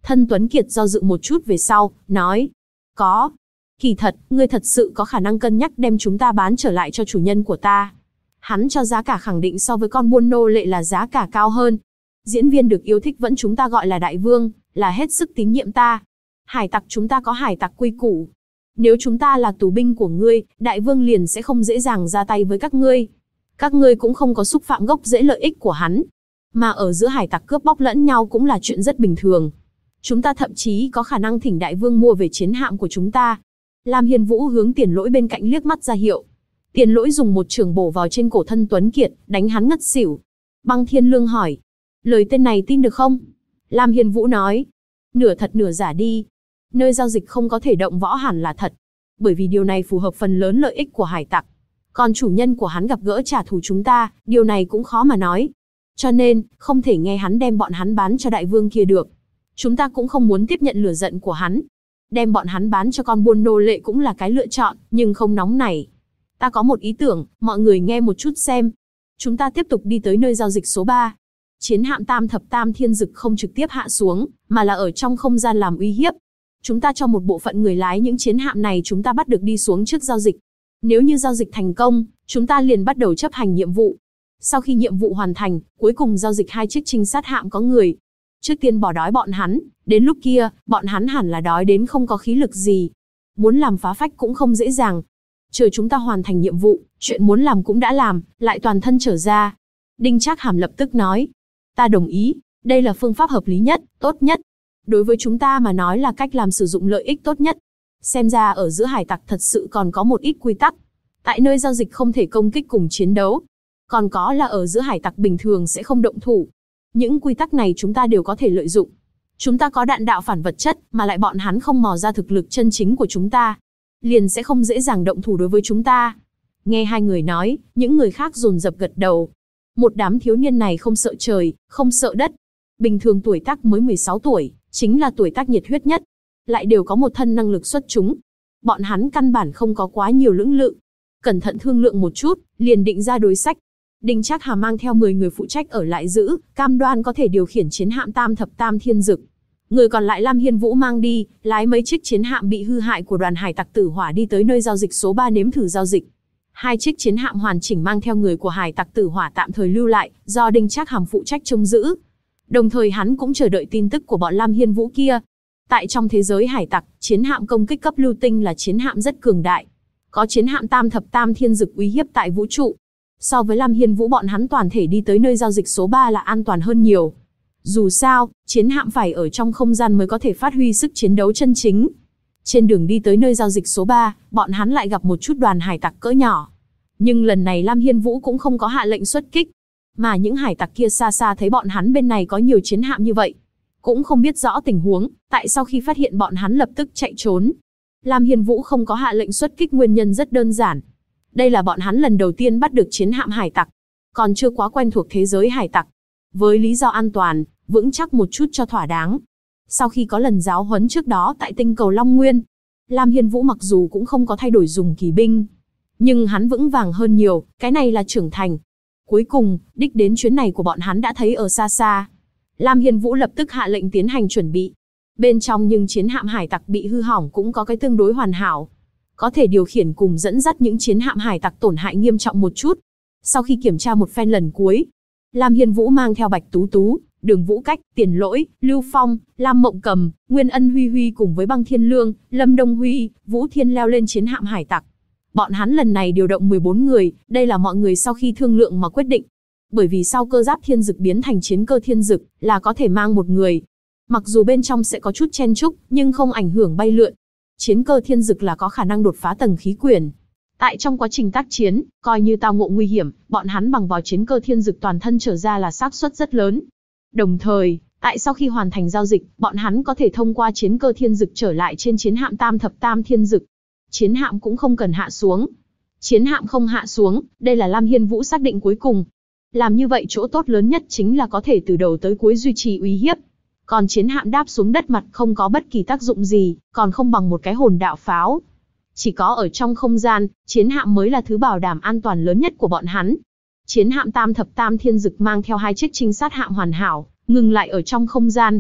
Thân Tuấn Kiệt do dự một chút về sau, nói. Có. Kỳ thật, ngươi thật sự có khả năng cân nhắc đem chúng ta bán trở lại cho chủ nhân của ta. Hắn cho giá cả khẳng định so với con buôn nô lệ là giá cả cao hơn. Diễn viên được yêu thích vẫn chúng ta gọi là đại vương, là hết sức tín nhiệm ta. Hải tặc chúng ta có hải tặc quy củ. Nếu chúng ta là tù binh của ngươi, đại vương liền sẽ không dễ dàng ra tay với các ngươi. Các ngươi cũng không có xúc phạm gốc rễ lợi ích của hắn. Mà ở giữa hải tặc cướp bóc lẫn nhau cũng là chuyện rất bình thường. Chúng ta thậm chí có khả năng thỉnh đại vương mua về chiến hạm của chúng ta. Lam Hiên Vũ hướng Tiền Lỗi bên cạnh liếc mắt ra hiệu. Tiền Lỗi dùng một chưởng bổ vào trên cổ Thân Tuấn Kiệt, đánh hắn ngất xỉu. Băng Thiên Lương hỏi. Lời tên này tin được không? Lam Hiên Vũ nói. Nửa thật nửa giả đi. Nơi giao dịch không có thể động võ hẳn là thật. Bởi vì điều này phù hợp phần lớn lợi ích của hải tặc. Còn chủ nhân của hắn gặp gỡ trả thù chúng ta, điều này cũng khó mà nói. Cho nên, không thể nghe hắn đem bọn hắn bán cho đại vương kia được. Chúng ta cũng không muốn tiếp nhận lửa giận của hắn. Đem bọn hắn bán cho con buôn nô lệ cũng là cái lựa chọn, nhưng không nóng nảy. Ta có một ý tưởng, mọi người nghe một chút xem. Chúng ta tiếp tục đi tới nơi giao dịch số 3. Chiến hạm Tam Thập Tam Thiên Dực không trực tiếp hạ xuống, mà là ở trong không gian làm uy hiếp. Chúng ta cho một bộ phận người lái những chiến hạm này chúng ta bắt được đi xuống trước giao dịch. Nếu như giao dịch thành công, chúng ta liền bắt đầu chấp hành nhiệm vụ. Sau khi nhiệm vụ hoàn thành, cuối cùng giao dịch 2 chiếc trinh sát hạm có người. Trước tiên bỏ đói bọn hắn, đến lúc kia, bọn hắn hẳn là đói đến không có khí lực gì. Muốn làm phá phách cũng không dễ dàng. Chờ chúng ta hoàn thành nhiệm vụ, chuyện muốn làm cũng đã làm, lại toàn thân trở ra. Đinh Trác Hàm lập tức nói. Ta đồng ý, đây là phương pháp hợp lý nhất, tốt nhất. Đối với chúng ta mà nói là cách làm sử dụng lợi ích tốt nhất. Xem ra ở giữa hải tặc thật sự còn có một ít quy tắc. Tại nơi giao dịch không thể công kích cùng chiến đấu. Còn có là ở giữa hải tặc bình thường sẽ không động thủ. Những quy tắc này chúng ta đều có thể lợi dụng. Chúng ta có đạn đạo phản vật chất, mà lại bọn hắn không mò ra thực lực chân chính của chúng ta. Liền sẽ không dễ dàng động thủ đối với chúng ta. Nghe hai người nói, những người khác dồn dập gật đầu. Một đám thiếu niên này không sợ trời, không sợ đất. Bình thường tuổi tác mới 16 tuổi, chính là tuổi tác nhiệt huyết nhất. Lại đều có một thân năng lực xuất chúng. Bọn hắn căn bản không có quá nhiều lưỡng lự. Cẩn thận thương lượng một chút, liền định ra đối sách. Đinh Trác Hà mang theo 10 người phụ trách ở lại giữ, cam đoan có thể điều khiển chiến hạm Tam Thập Tam Thiên Dực. Người còn lại Lam Hiên Vũ mang đi, lái mấy chiếc chiến hạm bị hư hại của đoàn hải tặc Tử Hỏa đi tới nơi giao dịch số 3 nếm thử giao dịch. 2 chiếc chiến hạm hoàn chỉnh mang theo người của hải tặc Tử Hỏa tạm thời lưu lại, do Đinh Trác Hàm phụ trách trông giữ. Đồng thời hắn cũng chờ đợi tin tức của bọn Lam Hiên Vũ kia. Tại trong thế giới hải tặc, chiến hạm công kích cấp lưu tinh là chiến hạm rất cường đại. Có chiến hạm Tam Thập Tam Thiên Dực uy hiếp tại vũ trụ. So với Lam Hiên Vũ bọn hắn toàn thể đi tới nơi giao dịch số 3 là an toàn hơn nhiều. Dù sao, chiến hạm phải ở trong không gian mới có thể phát huy sức chiến đấu chân chính. Trên đường đi tới nơi giao dịch số 3, bọn hắn lại gặp một chút đoàn hải tặc cỡ nhỏ. Nhưng lần này Lam Hiên Vũ cũng không có hạ lệnh xuất kích. Mà những hải tặc kia xa xa thấy bọn hắn bên này có nhiều chiến hạm như vậy. Cũng không biết rõ tình huống, tại sau khi phát hiện bọn hắn lập tức chạy trốn. Lam Hiên Vũ không có hạ lệnh xuất kích nguyên nhân rất đơn giản. Đây là bọn hắn lần đầu tiên bắt được chiến hạm hải tặc. Còn chưa quá quen thuộc thế giới hải tặc. Với lý do an toàn, vững chắc một chút cho thỏa đáng. Sau khi có lần giáo huấn trước đó tại tinh cầu Long Nguyên, Lam Hiên Vũ mặc dù cũng không có thay đổi dùng kỳ binh. Nhưng hắn vững vàng hơn nhiều, cái này là trưởng thành. Cuối cùng, đích đến chuyến này của bọn hắn đã thấy ở xa xa. Lam Hiên Vũ lập tức hạ lệnh tiến hành chuẩn bị. Bên trong nhưng chiến hạm hải tặc bị hư hỏng cũng có cái tương đối hoàn hảo. Có thể điều khiển cùng dẫn dắt những chiến hạm hải tặc tổn hại nghiêm trọng một chút. Sau khi kiểm tra một phen lần cuối, Lam Hiên Vũ mang theo Bạch Tú Tú, Đường Vũ Cách, Tiền Lỗi, Lưu Phong, Lam Mộng Cầm, Nguyên Ân Huy Huy cùng với Băng Thiên Lương, Lâm Đông Huy, Vũ Thiên leo lên chiến hạm hải tặc. Bọn hắn lần này điều động 14 người, đây là mọi người sau khi thương lượng mà quyết định. Bởi vì sau cơ giáp thiên dực biến thành chiến cơ thiên dực, là có thể mang một người. Mặc dù bên trong sẽ có chút chen chúc, nhưng không ảnh hưởng bay lượn. Chiến cơ thiên dực là có khả năng đột phá tầng khí quyển. Tại trong quá trình tác chiến, coi như tao ngộ nguy hiểm, bọn hắn bằng vào chiến cơ thiên dực toàn thân trở ra là xác suất rất lớn. Đồng thời, tại sau khi hoàn thành giao dịch, bọn hắn có thể thông qua chiến cơ thiên dực trở lại trên chiến hạm Tam Thập Tam Thiên Dực. Chiến hạm cũng không cần hạ xuống. Chiến hạm không hạ xuống, đây là Lam Hiên Vũ xác định cuối cùng. Làm như vậy chỗ tốt lớn nhất chính là có thể từ đầu tới cuối duy trì uy hiếp. Còn chiến hạm đáp xuống đất mặt không có bất kỳ tác dụng gì, còn không bằng một cái hồn đạo pháo. Chỉ có ở trong không gian, chiến hạm mới là thứ bảo đảm an toàn lớn nhất của bọn hắn. Chiến hạm Tam Thập Tam Thiên Dực mang theo 2 chiếc trinh sát hạm hoàn hảo, ngừng lại ở trong không gian.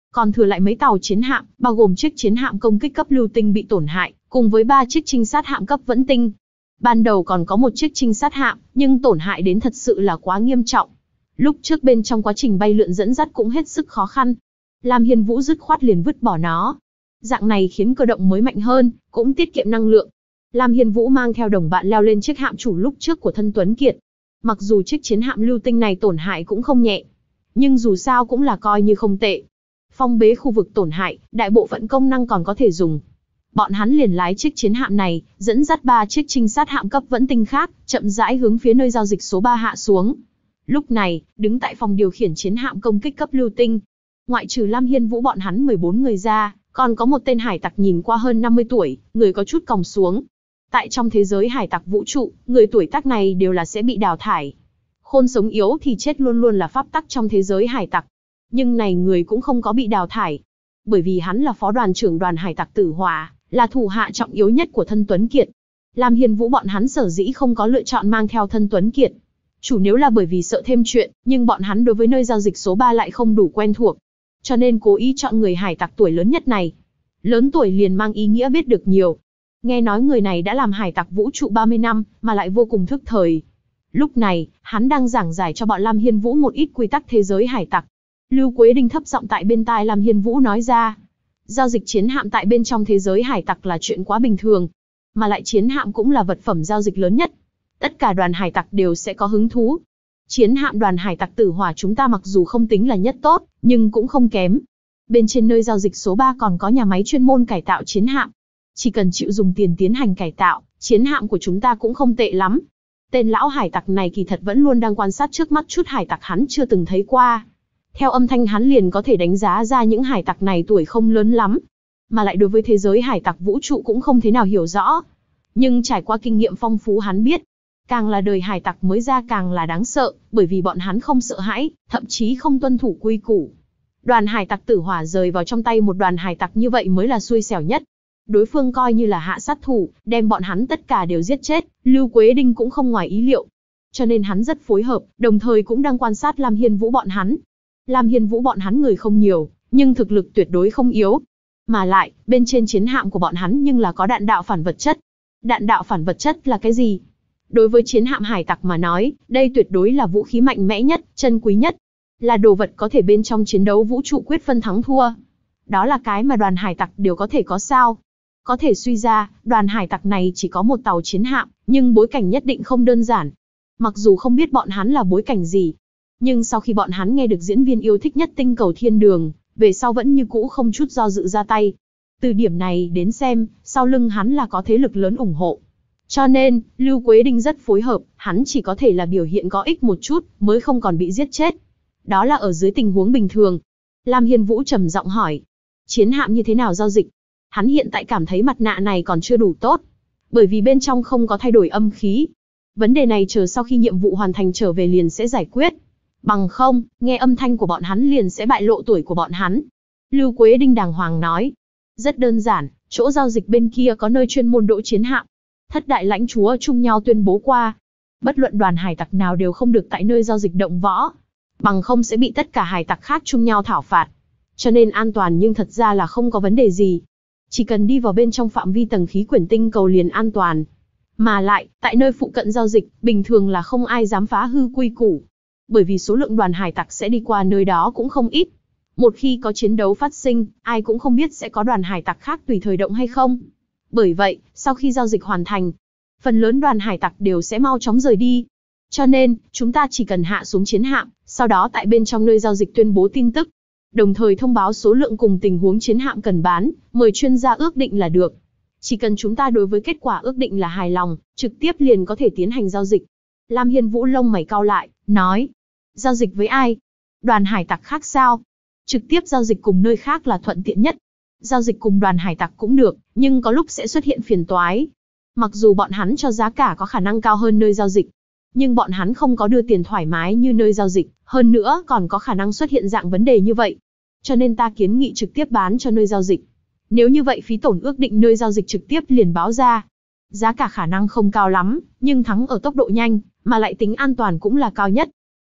Còn thừa lại mấy tàu chiến hạm, bao gồm chiếc chiến hạm công kích cấp lưu tinh bị tổn hại, cùng với 3 chiếc trinh sát hạm cấp vẫn tinh. Ban đầu còn có một chiếc trinh sát hạm, nhưng tổn hại đến thật sự là quá nghiêm trọng. Lúc trước bên trong quá trình bay lượn dẫn dắt cũng hết sức khó khăn. Lam Hiên Vũ dứt khoát liền vứt bỏ nó. Dạng này khiến cơ động mới mạnh hơn, cũng tiết kiệm năng lượng. Lam Hiên Vũ mang theo đồng bạn leo lên chiếc hạm chủ lúc trước của thân Tuấn Kiệt. Mặc dù chiếc chiến hạm lưu tinh này tổn hại cũng không nhẹ, nhưng dù sao cũng là coi như không tệ. Phong bế khu vực tổn hại, đại bộ phận công năng còn có thể dùng. Bọn hắn liền lái chiếc chiến hạm này, dẫn dắt 3 chiếc trinh sát hạm cấp vẫn tinh khác, chậm rãi hướng phía nơi giao dịch số 3 hạ xuống. Lúc này, đứng tại phòng điều khiển chiến hạm công kích cấp lưu tinh, ngoại trừ Lam Hiên Vũ bọn hắn 14 người ra, còn có một tên hải tặc nhìn qua hơn 50 tuổi, người có chút còng xuống. Tại trong thế giới hải tặc vũ trụ, người tuổi tác này đều là sẽ bị đào thải. Khôn sống yếu thì chết luôn luôn là pháp tắc trong thế giới hải tặc. Nhưng này người cũng không có bị đào thải. Bởi vì hắn là phó đoàn trưởng đoàn hải tặc Tử Hỏa, là thủ hạ trọng yếu nhất của thân Tuấn Kiệt. Lam Hiên Vũ bọn hắn sở dĩ không có lựa chọn mang theo thân Tuấn Kiệt. Chủ nếu là bởi vì sợ thêm chuyện, nhưng bọn hắn đối với nơi giao dịch số 3 lại không đủ quen thuộc. Cho nên cố ý chọn người hải tặc tuổi lớn nhất này. Lớn tuổi liền mang ý nghĩa biết được nhiều. Nghe nói người này đã làm hải tặc vũ trụ 30 năm, mà lại vô cùng thức thời. Lúc này, hắn đang giảng giải cho bọn Lam Hiên Vũ một ít quy tắc thế giới hải tặc. Lưu Quế Đinh thấp giọng tại bên tai Lam Hiên Vũ nói ra. Giao dịch chiến hạm tại bên trong thế giới hải tặc là chuyện quá bình thường. Mà lại chiến hạm cũng là vật phẩm giao dịch lớn nhất. Tất cả đoàn hải tặc đều sẽ có hứng thú. Chiến hạm đoàn hải tặc Tử Hỏa chúng ta mặc dù không tính là nhất tốt, nhưng cũng không kém. Bên trên nơi giao dịch số 3 còn có nhà máy chuyên môn cải tạo chiến hạm. Chỉ cần chịu dùng tiền tiến hành cải tạo, chiến hạm của chúng ta cũng không tệ lắm. Tên lão hải tặc này kỳ thật vẫn luôn đang quan sát trước mắt chút hải tặc hắn chưa từng thấy qua. Theo âm thanh hắn liền có thể đánh giá ra những hải tặc này tuổi không lớn lắm, mà lại đối với thế giới hải tặc vũ trụ cũng không thế nào hiểu rõ. Nhưng trải qua kinh nghiệm phong phú hắn biết, càng là đời hải tặc mới ra càng là đáng sợ, bởi vì bọn hắn không sợ hãi, thậm chí không tuân thủ quy củ. Đoàn hải tặc Tử Hỏa rời vào trong tay một đoàn hải tặc như vậy mới là xui xẻo nhất. Đối phương coi như là hạ sát thủ, đem bọn hắn tất cả đều giết chết, Lưu Quế Đinh cũng không ngoài ý liệu. Cho nên hắn rất phối hợp, đồng thời cũng đang quan sát Lam Hiên Vũ bọn hắn. Lam Hiên Vũ bọn hắn người không nhiều, nhưng thực lực tuyệt đối không yếu. Mà lại, bên trên chiến hạm của bọn hắn nhưng là có đạn đạo phản vật chất. Đạn đạo phản vật chất là cái gì? Đối với chiến hạm hải tặc mà nói, đây tuyệt đối là vũ khí mạnh mẽ nhất, chân quý nhất. Là đồ vật có thể bên trong chiến đấu vũ trụ quyết phân thắng thua. Đó là cái mà đoàn hải tặc đều có thể có sao? Có thể suy ra, đoàn hải tặc này chỉ có một tàu chiến hạm, nhưng bối cảnh nhất định không đơn giản. Mặc dù không biết bọn hắn là bối cảnh gì, nhưng sau khi bọn hắn nghe được diễn viên yêu thích nhất tinh cầu thiên đường, về sau vẫn như cũ không chút do dự ra tay. Từ điểm này đến xem, sau lưng hắn là có thế lực lớn ủng hộ. Cho nên, Lưu Quế Đinh rất phối hợp, hắn chỉ có thể là biểu hiện có ích một chút, mới không còn bị giết chết. Đó là ở dưới tình huống bình thường. Lam Hiên Vũ trầm giọng hỏi, chiến hạm như thế nào giao dịch? Hắn hiện tại cảm thấy mặt nạ này còn chưa đủ tốt, bởi vì bên trong không có thay đổi âm khí. Vấn đề này chờ sau khi nhiệm vụ hoàn thành trở về liền sẽ giải quyết. Bằng không, nghe âm thanh của bọn hắn liền sẽ bại lộ tuổi của bọn hắn. Lưu Quế Đinh đàng hoàng nói, rất đơn giản, chỗ giao dịch bên kia có nơi chuyên môn đỗ chiến hạm. Thất đại lãnh chúa chung nhau tuyên bố qua, bất luận đoàn hải tặc nào đều không được tại nơi giao dịch động võ, bằng không sẽ bị tất cả hải tặc khác chung nhau thảo phạt. Cho nên an toàn nhưng thật ra là không có vấn đề gì. Chỉ cần đi vào bên trong phạm vi tầng khí quyển tinh cầu liền an toàn. Mà lại, tại nơi phụ cận giao dịch, bình thường là không ai dám phá hư quy củ. Bởi vì số lượng đoàn hải tặc sẽ đi qua nơi đó cũng không ít. Một khi có chiến đấu phát sinh, ai cũng không biết sẽ có đoàn hải tặc khác tùy thời động hay không. Bởi vậy, sau khi giao dịch hoàn thành, phần lớn đoàn hải tặc đều sẽ mau chóng rời đi. Cho nên, chúng ta chỉ cần hạ xuống chiến hạm, sau đó tại bên trong nơi giao dịch tuyên bố tin tức. Đồng thời thông báo số lượng cùng tình huống chiến hạm cần bán, mời chuyên gia ước định là được. Chỉ cần chúng ta đối với kết quả ước định là hài lòng, trực tiếp liền có thể tiến hành giao dịch. Lam Hiên Vũ lông mày cau lại, nói, giao dịch với ai? Đoàn hải tặc khác sao? Trực tiếp giao dịch cùng nơi khác là thuận tiện nhất. Giao dịch cùng đoàn hải tặc cũng được, nhưng có lúc sẽ xuất hiện phiền toái. Mặc dù bọn hắn cho giá cả có khả năng cao hơn nơi giao dịch, nhưng bọn hắn không có đưa tiền thoải mái như nơi giao dịch, hơn nữa còn có khả năng xuất hiện dạng vấn đề như vậy. Cho nên ta kiến nghị trực tiếp bán cho nơi giao dịch. Nếu như vậy phí tổn ước định nơi giao dịch trực tiếp liền báo ra. Giá cả khả năng không cao lắm, nhưng thắng ở tốc độ nhanh, mà lại tính an toàn cũng là cao nhất.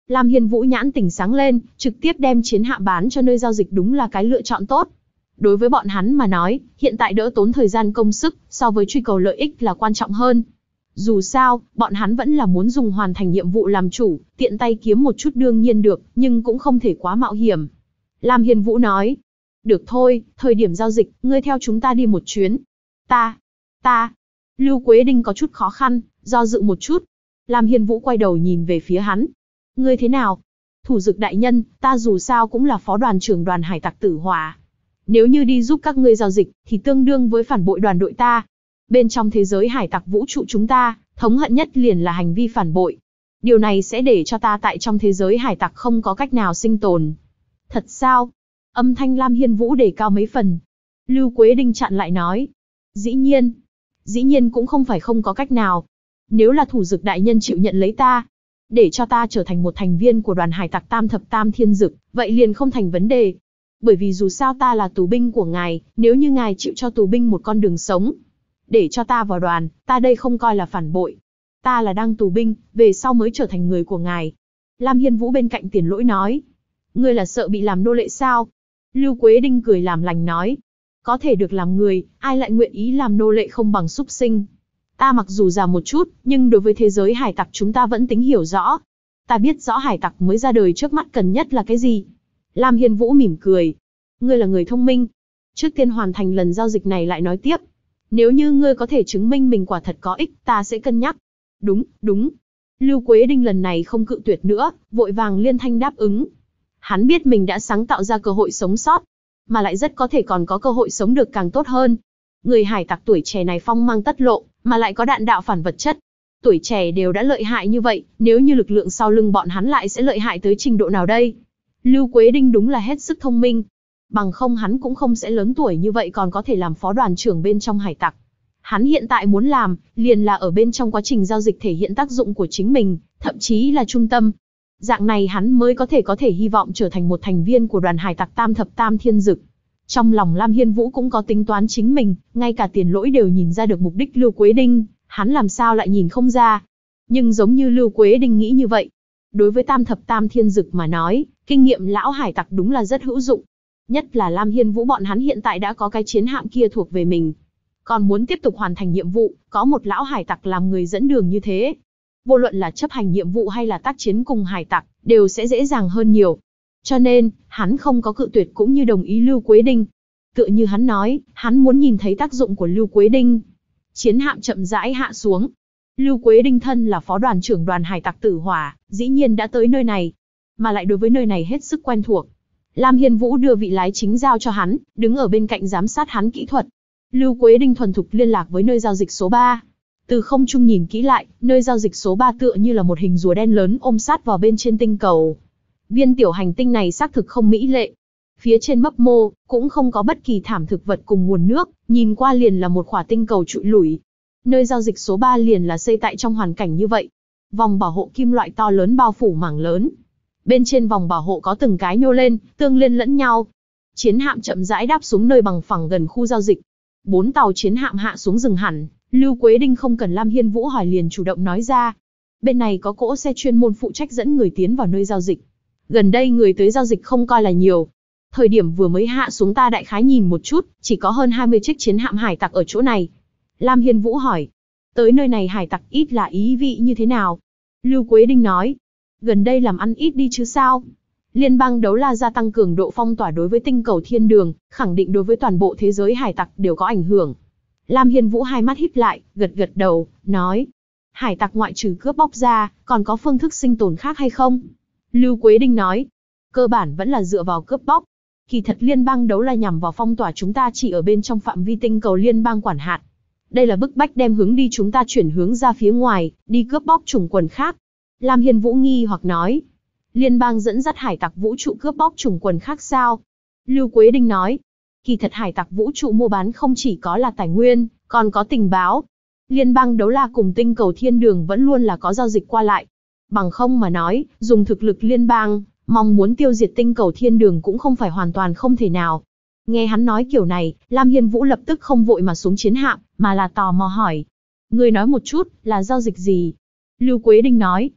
Lam Hiên Vũ nhãn tỉnh sáng lên, trực tiếp đem chiến hạm bán cho nơi giao dịch đúng là cái lựa chọn tốt. Đối với bọn hắn mà nói, hiện tại đỡ tốn thời gian công sức, so với truy cầu lợi ích là quan trọng hơn. Dù sao, bọn hắn vẫn là muốn dùng hoàn thành nhiệm vụ làm chủ, tiện tay kiếm một chút đương nhiên được, nhưng cũng không thể quá mạo hiểm. Lam Hiên Vũ nói, được thôi, thời điểm giao dịch, ngươi theo chúng ta đi một chuyến. Ta. Lưu Quế Đinh có chút khó khăn, do dự một chút. Lam Hiên Vũ quay đầu nhìn về phía hắn. Ngươi thế nào? Thủ dực đại nhân, ta dù sao cũng là phó đoàn trưởng đoàn hải tặc Tử Hỏa. Nếu như đi giúp các ngươi giao dịch, thì tương đương với phản bội đoàn đội ta. Bên trong thế giới hải tặc vũ trụ chúng ta, thống hận nhất liền là hành vi phản bội. Điều này sẽ để cho ta tại trong thế giới hải tặc không có cách nào sinh tồn. Thật sao? Âm thanh Lam Hiên Vũ đề cao mấy phần. Lưu Quế Đinh chặn lại nói. Dĩ nhiên cũng không phải không có cách nào. Nếu là thủ dực đại nhân chịu nhận lấy ta, để cho ta trở thành một thành viên của đoàn hải tặc Tam Thập Tam Thiên Dực, vậy liền không thành vấn đề. Bởi vì dù sao ta là tù binh của ngài, nếu như ngài chịu cho tù binh một con đường sống, để cho ta vào đoàn, ta đây không coi là phản bội. Ta là đang tù binh, về sau mới trở thành người của ngài. Lam Hiên Vũ bên cạnh Tiền Lỗi nói. Ngươi là sợ bị làm nô lệ sao? Lưu Quế Đinh cười làm lành nói. Có thể được làm người, ai lại nguyện ý làm nô lệ không bằng súc sinh. Ta mặc dù già một chút, nhưng đối với thế giới hải tặc chúng ta vẫn tính hiểu rõ. Ta biết rõ hải tặc mới ra đời trước mắt cần nhất là cái gì. Lam Hiên Vũ mỉm cười. Ngươi là người thông minh. Trước tiên hoàn thành lần giao dịch này lại nói tiếp. Nếu như ngươi có thể chứng minh mình quả thật có ích, ta sẽ cân nhắc. Đúng. Lưu Quế Đinh lần này không cự tuyệt nữa, vội vàng liên thanh đáp ứng. Hắn biết mình đã sáng tạo ra cơ hội sống sót, mà lại rất có thể còn có cơ hội sống được càng tốt hơn. Người hải tặc tuổi trẻ này phong mang tất lộ, mà lại có đạn đạo phản vật chất. Tuổi trẻ đều đã lợi hại như vậy, nếu như lực lượng sau lưng bọn hắn lại sẽ lợi hại tới trình độ nào đây? Lưu Quế Đinh đúng là hết sức thông minh. Bằng không hắn cũng không sẽ lớn tuổi như vậy còn có thể làm phó đoàn trưởng bên trong hải tặc. Hắn hiện tại muốn làm, liền là ở bên trong quá trình giao dịch thể hiện tác dụng của chính mình, thậm chí là trung tâm. Dạng này hắn mới có thể hy vọng trở thành một thành viên của đoàn hải tặc Tam Thập Tam Thiên Dực. Trong lòng Lam Hiên Vũ cũng có tính toán chính mình, ngay cả Tiền Lỗi đều nhìn ra được mục đích Lưu Quế Đinh, hắn làm sao lại nhìn không ra. Nhưng giống như Lưu Quế Đinh nghĩ như vậy, đối với Tam Thập Tam Thiên Dực mà nói, kinh nghiệm lão hải tặc đúng là rất hữu dụng. Nhất là Lam Hiên Vũ bọn hắn hiện tại đã có cái chiến hạm kia thuộc về mình. Còn muốn tiếp tục hoàn thành nhiệm vụ, có một lão hải tặc làm người dẫn đường như thế. Vô luận là chấp hành nhiệm vụ hay là tác chiến cùng hải tặc, đều sẽ dễ dàng hơn nhiều. Cho nên, hắn không có cự tuyệt cũng như đồng ý Lưu Quế Đinh. Tựa như hắn nói, hắn muốn nhìn thấy tác dụng của Lưu Quế Đinh. Chiến hạm chậm rãi hạ xuống. Lưu Quế Đinh thân là phó đoàn trưởng đoàn hải tặc Tử Hỏa, dĩ nhiên đã tới nơi này. Mà lại đối với nơi này hết sức quen thuộc. Lam Hiên Vũ đưa vị lái chính giao cho hắn, đứng ở bên cạnh giám sát hắn kỹ thuật. Lưu Quế Đinh thuần thục liên lạc với nơi giao dịch số 3. Từ không trung nhìn kỹ lại, nơi giao dịch số 3 tựa như là một hình rùa đen lớn ôm sát vào bên trên tinh cầu. Viên tiểu hành tinh này xác thực không mỹ lệ. Phía trên mấp mô, cũng không có bất kỳ thảm thực vật cùng nguồn nước, nhìn qua liền là một khỏa tinh cầu trụi lủi. Nơi giao dịch số 3 liền là xây tại trong hoàn cảnh như vậy. Vòng bảo hộ kim loại to lớn bao phủ mảng lớn. Bên trên vòng bảo hộ có từng cái nhô lên, tương liên lẫn nhau. Chiến hạm chậm rãi đáp xuống nơi bằng phẳng gần khu giao dịch. 4 tàu chiến hạm hạ xuống dừng hẳn, Lưu Quế Đinh không cần Lam Hiên Vũ hỏi liền chủ động nói ra. Bên này có cỗ xe chuyên môn phụ trách dẫn người tiến vào nơi giao dịch. Gần đây người tới giao dịch không coi là nhiều. Thời điểm vừa mới hạ xuống ta đại khái nhìn một chút, chỉ có hơn 20 chiếc chiến hạm hải tặc ở chỗ này. Lam Hiên Vũ hỏi. Tới nơi này hải tặc ít là ý vị như thế nào? Lưu Quế Đinh nói. Gần đây làm ăn ít đi chứ sao? Liên bang Đấu La gia tăng cường độ phong tỏa đối với tinh cầu thiên đường, khẳng định đối với toàn bộ thế giới hải tặc đều có ảnh hưởng. Lam Hiên Vũ hai mắt híp lại, gật đầu, nói. Hải tặc ngoại trừ cướp bóc ra, còn có phương thức sinh tồn khác hay không? Lưu Quế Đinh nói. Cơ bản vẫn là dựa vào cướp bóc. Kỳ thật liên bang Đấu La nhằm vào phong tỏa chúng ta chỉ ở bên trong phạm vi tinh cầu liên bang quản hạt. Đây là bức bách đem hướng đi chúng ta chuyển hướng ra phía ngoài, đi cướp bóc chủng quần khác. Lam Hiên Vũ nghi hoặc nói. Liên bang dẫn dắt hải tặc vũ trụ cướp bóc chủng quần khác sao? Lưu Quế Đinh nói. Kỳ thật hải tặc vũ trụ mua bán không chỉ có là tài nguyên, còn có tình báo. Liên bang Đấu La cùng tinh cầu thiên đường vẫn luôn là có giao dịch qua lại. Bằng không mà nói, dùng thực lực liên bang, mong muốn tiêu diệt tinh cầu thiên đường cũng không phải hoàn toàn không thể nào. Nghe hắn nói kiểu này, Lam Hiên Vũ lập tức không vội mà xuống chiến hạm, mà là tò mò hỏi. Ngươi nói một chút, là giao dịch gì? Lưu Quế Đinh nói.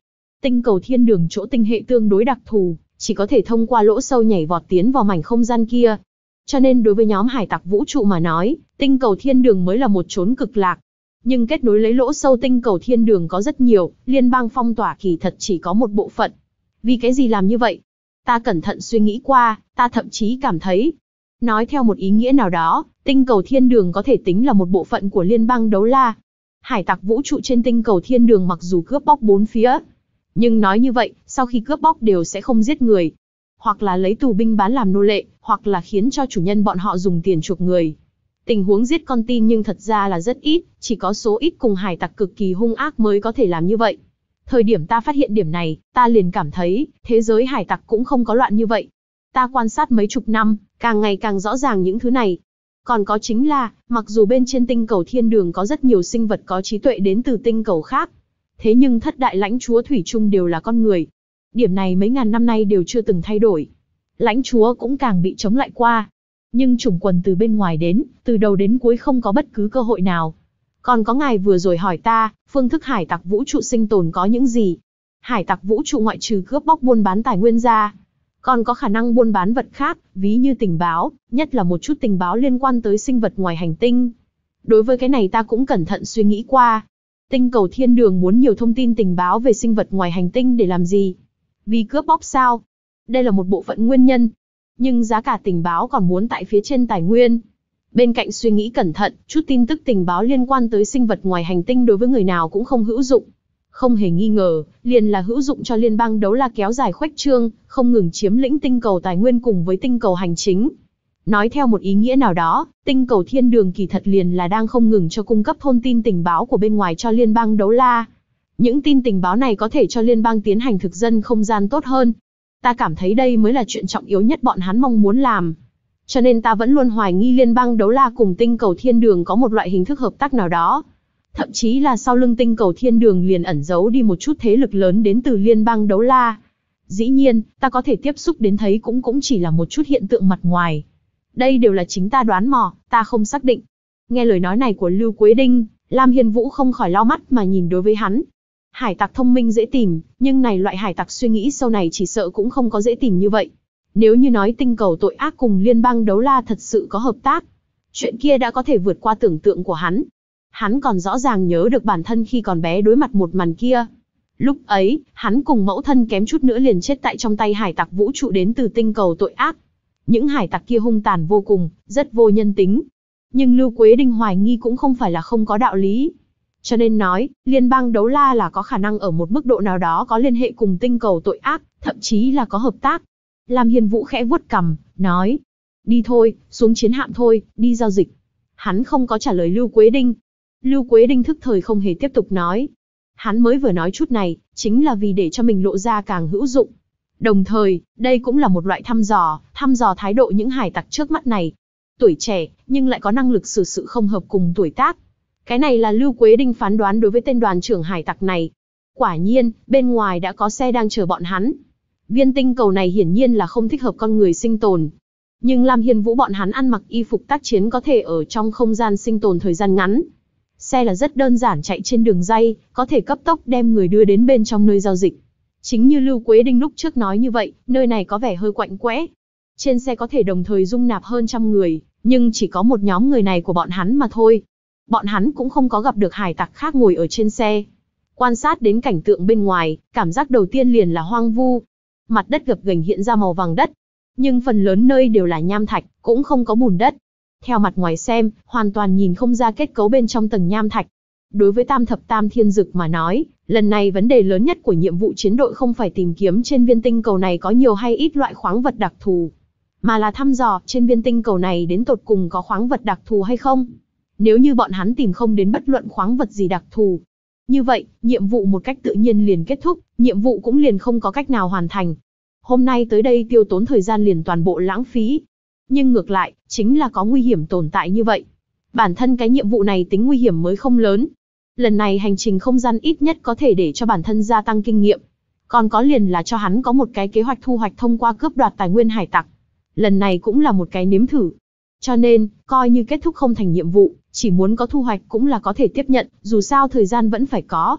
Tinh cầu thiên đường chỗ tinh hệ tương đối đặc thù, chỉ có thể thông qua lỗ sâu nhảy vọt tiến vào mảnh không gian kia. Cho nên đối với nhóm hải tặc vũ trụ mà nói, tinh cầu thiên đường mới là một chốn cực lạc. Nhưng kết nối lấy lỗ sâu tinh cầu thiên đường có rất nhiều, liên bang phong tỏa kỳ thật chỉ có một bộ phận. Vì cái gì làm như vậy? Ta cẩn thận suy nghĩ qua, ta thậm chí cảm thấy, nói theo một ý nghĩa nào đó, tinh cầu thiên đường có thể tính là một bộ phận của liên bang đấu la. Hải tặc vũ trụ trên tinh cầu thiên đường mặc dù cướp bóc bốn phía, nhưng nói như vậy, sau khi cướp bóc đều sẽ không giết người. Hoặc là lấy tù binh bán làm nô lệ, hoặc là khiến cho chủ nhân bọn họ dùng tiền chuộc người. Tình huống giết con tin nhưng thật ra là rất ít, chỉ có số ít cùng hải tặc cực kỳ hung ác mới có thể làm như vậy. Thời điểm ta phát hiện điểm này, ta liền cảm thấy, thế giới hải tặc cũng không có loạn như vậy. Ta quan sát mấy chục năm, càng ngày càng rõ ràng những thứ này. Còn có chính là, mặc dù bên trên tinh cầu thiên đường có rất nhiều sinh vật có trí tuệ đến từ tinh cầu khác, thế nhưng thất đại lãnh chúa thủy chung đều là con người. Điểm này mấy ngàn năm nay đều chưa từng thay đổi. Lãnh chúa cũng càng bị chống lại qua. Nhưng chủng quần từ bên ngoài đến, từ đầu đến cuối không có bất cứ cơ hội nào. Còn có ngài vừa rồi hỏi ta, phương thức hải tặc vũ trụ sinh tồn có những gì? Hải tặc vũ trụ ngoại trừ cướp bóc buôn bán tài nguyên ra, còn có khả năng buôn bán vật khác, ví như tình báo, nhất là một chút tình báo liên quan tới sinh vật ngoài hành tinh. Đối với cái này ta cũng cẩn thận suy nghĩ qua. Tinh cầu thiên đường muốn nhiều thông tin tình báo về sinh vật ngoài hành tinh để làm gì? Vì cướp bóc sao? Đây là một bộ phận nguyên nhân. Nhưng giá cả tình báo còn muốn tại phía trên tài nguyên. Bên cạnh suy nghĩ cẩn thận, chút tin tức tình báo liên quan tới sinh vật ngoài hành tinh đối với người nào cũng không hữu dụng. Không hề nghi ngờ, liền là hữu dụng cho liên bang đấu la kéo dài khuếch trương, không ngừng chiếm lĩnh tinh cầu tài nguyên cùng với tinh cầu hành chính. Nói theo một ý nghĩa nào đó, tinh cầu thiên đường kỳ thật liền là đang không ngừng cho cung cấp thông tin tình báo của bên ngoài cho liên bang đấu la. Những tin tình báo này có thể cho liên bang tiến hành thực dân không gian tốt hơn. Ta cảm thấy đây mới là chuyện trọng yếu nhất bọn hắn mong muốn làm. Cho nên ta vẫn luôn hoài nghi liên bang đấu la cùng tinh cầu thiên đường có một loại hình thức hợp tác nào đó. Thậm chí là sau lưng tinh cầu thiên đường liền ẩn giấu đi một chút thế lực lớn đến từ liên bang đấu la. Dĩ nhiên, ta có thể tiếp xúc đến thấy cũng chỉ là một chút hiện tượng mặt ngoài. Đây đều là chính ta đoán mò, ta không xác định. Nghe lời nói này của Lưu Quế Đinh, Lam Hiên Vũ không khỏi lau mắt mà nhìn đối với hắn. Hải tặc thông minh dễ tìm, nhưng này loại hải tặc suy nghĩ sâu này chỉ sợ cũng không có dễ tìm như vậy. Nếu như nói tinh cầu tội ác cùng liên bang đấu la thật sự có hợp tác, chuyện kia đã có thể vượt qua tưởng tượng của hắn. Hắn còn rõ ràng nhớ được bản thân khi còn bé đối mặt một màn kia. Lúc ấy, hắn cùng mẫu thân kém chút nữa liền chết tại trong tay hải tặc vũ trụ đến từ tinh cầu tội ác. Những hải tặc kia hung tàn vô cùng, rất vô nhân tính. Nhưng Lưu Quế Đinh hoài nghi cũng không phải là không có đạo lý. Cho nên nói, liên bang đấu la là có khả năng ở một mức độ nào đó có liên hệ cùng tinh cầu tội ác, thậm chí là có hợp tác. Lam Hiên Vũ khẽ vuốt cằm, nói. Đi thôi, xuống chiến hạm thôi, đi giao dịch. Hắn không có trả lời Lưu Quế Đinh. Lưu Quế Đinh thức thời không hề tiếp tục nói. Hắn mới vừa nói chút này, chính là vì để cho mình lộ ra càng hữu dụng. Đồng thời, đây cũng là một loại thăm dò thái độ những hải tặc trước mắt này. Tuổi trẻ, nhưng lại có năng lực xử sự không hợp cùng tuổi tác. Cái này là Lưu Quế Đinh phán đoán đối với tên đoàn trưởng hải tặc này. Quả nhiên, bên ngoài đã có xe đang chờ bọn hắn. Viên tinh cầu này hiển nhiên là không thích hợp con người sinh tồn. Nhưng Lam Hiên Vũ bọn hắn ăn mặc y phục tác chiến có thể ở trong không gian sinh tồn thời gian ngắn. Xe là rất đơn giản chạy trên đường ray, có thể cấp tốc đem người đưa đến bên trong nơi giao dịch. Chính như Lưu Quế Đinh lúc trước nói như vậy, nơi này có vẻ hơi quạnh quẽ. Trên xe có thể đồng thời dung nạp hơn 100 người, nhưng chỉ có một nhóm người này của bọn hắn mà thôi. Bọn hắn cũng không có gặp được hải tặc khác ngồi ở trên xe. Quan sát đến cảnh tượng bên ngoài, cảm giác đầu tiên liền là hoang vu. Mặt đất gập ghềnh hiện ra màu vàng đất. Nhưng phần lớn nơi đều là nham thạch, cũng không có bùn đất. Theo mặt ngoài xem, hoàn toàn nhìn không ra kết cấu bên trong tầng nham thạch. Đối với Tam Thập Tam Thiên Dực mà nói, lần này vấn đề lớn nhất của nhiệm vụ chiến đội không phải tìm kiếm trên viên tinh cầu này có nhiều hay ít loại khoáng vật đặc thù, mà là thăm dò trên viên tinh cầu này đến tột cùng có khoáng vật đặc thù hay không. Nếu như bọn hắn tìm không đến bất luận khoáng vật gì đặc thù, như vậy, nhiệm vụ một cách tự nhiên liền kết thúc, nhiệm vụ cũng liền không có cách nào hoàn thành. Hôm nay tới đây tiêu tốn thời gian liền toàn bộ lãng phí. Nhưng ngược lại, chính là có nguy hiểm tồn tại như vậy. Bản thân cái nhiệm vụ này tính nguy hiểm mới không lớn. Lần này hành trình không gian ít nhất có thể để cho bản thân gia tăng kinh nghiệm. Còn có liền là cho hắn có một cái kế hoạch thu hoạch thông qua cướp đoạt tài nguyên hải tặc. Lần này cũng là một cái nếm thử. Cho nên, coi như kết thúc không thành nhiệm vụ, chỉ muốn có thu hoạch cũng là có thể tiếp nhận, dù sao thời gian vẫn phải có.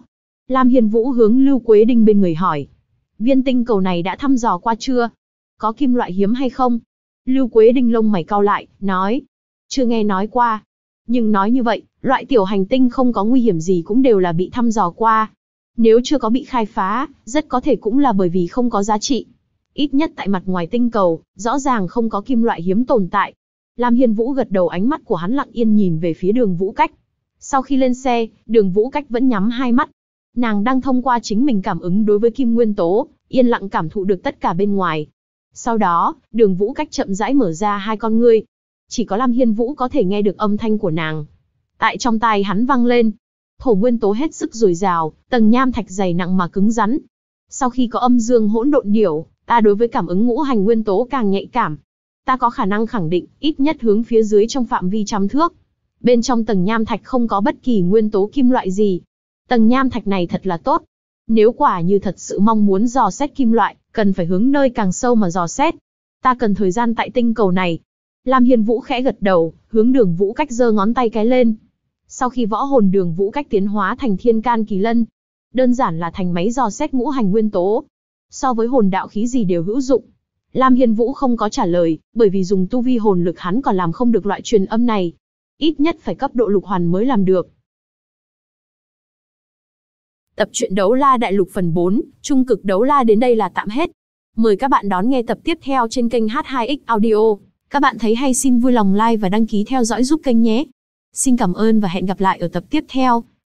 Lam Hiên Vũ hướng Lưu Quế Đinh bên người hỏi. Viên tinh cầu này đã thăm dò qua chưa? Có kim loại hiếm hay không? Lưu Quế Đinh lông mày cau lại, nói. Chưa nghe nói qua. Nhưng nói như vậy, loại tiểu hành tinh không có nguy hiểm gì cũng đều là bị thăm dò qua. Nếu chưa có bị khai phá, rất có thể cũng là bởi vì không có giá trị. Ít nhất tại mặt ngoài tinh cầu, rõ ràng không có kim loại hiếm tồn tại. Lam Hiên Vũ gật đầu, ánh mắt của hắn lặng yên nhìn về phía Đường Vũ Cách. Sau khi lên xe, Đường Vũ Cách vẫn nhắm hai mắt. Nàng đang thông qua chính mình cảm ứng đối với kim nguyên tố, yên lặng cảm thụ được tất cả bên ngoài. Sau đó, Đường Vũ Cách chậm rãi mở ra hai con ngươi. Chỉ có Lam Hiên Vũ có thể nghe được âm thanh của nàng. Tại trong tai hắn vang lên. Thổ nguyên tố hết sức dồi dào, tầng nham thạch dày nặng mà cứng rắn. Sau khi có âm dương hỗn độn điểu, ta đối với cảm ứng ngũ hành nguyên tố càng nhạy cảm. Ta có khả năng khẳng định, ít nhất hướng phía dưới trong phạm vi 100 thước. Bên trong tầng nham thạch không có bất kỳ nguyên tố kim loại gì. Tầng nham thạch này thật là tốt. Nếu quả như thật sự mong muốn dò xét kim loại, cần phải hướng nơi càng sâu mà dò xét. Ta cần thời gian tại tinh cầu này. Lam Hiên Vũ khẽ gật đầu, hướng Đường Vũ Cách giơ ngón tay cái lên. Sau khi võ hồn Đường Vũ Cách tiến hóa thành Thiên Can Kỳ Lân, đơn giản là thành máy dò xét ngũ hành nguyên tố. So với hồn đạo khí gì đều hữu dụng. Lam Hiên Vũ không có trả lời, bởi vì dùng tu vi hồn lực hắn còn làm không được loại truyền âm này. Ít nhất phải cấp độ lục hoàn mới làm được. Tập truyện Đấu La Đại Lục phần 4, Trung cực Đấu La đến đây là tạm hết. Mời các bạn đón nghe tập tiếp theo trên kênh H2X Audio. Các bạn thấy hay xin vui lòng like và đăng ký theo dõi giúp kênh nhé. Xin cảm ơn và hẹn gặp lại ở tập tiếp theo.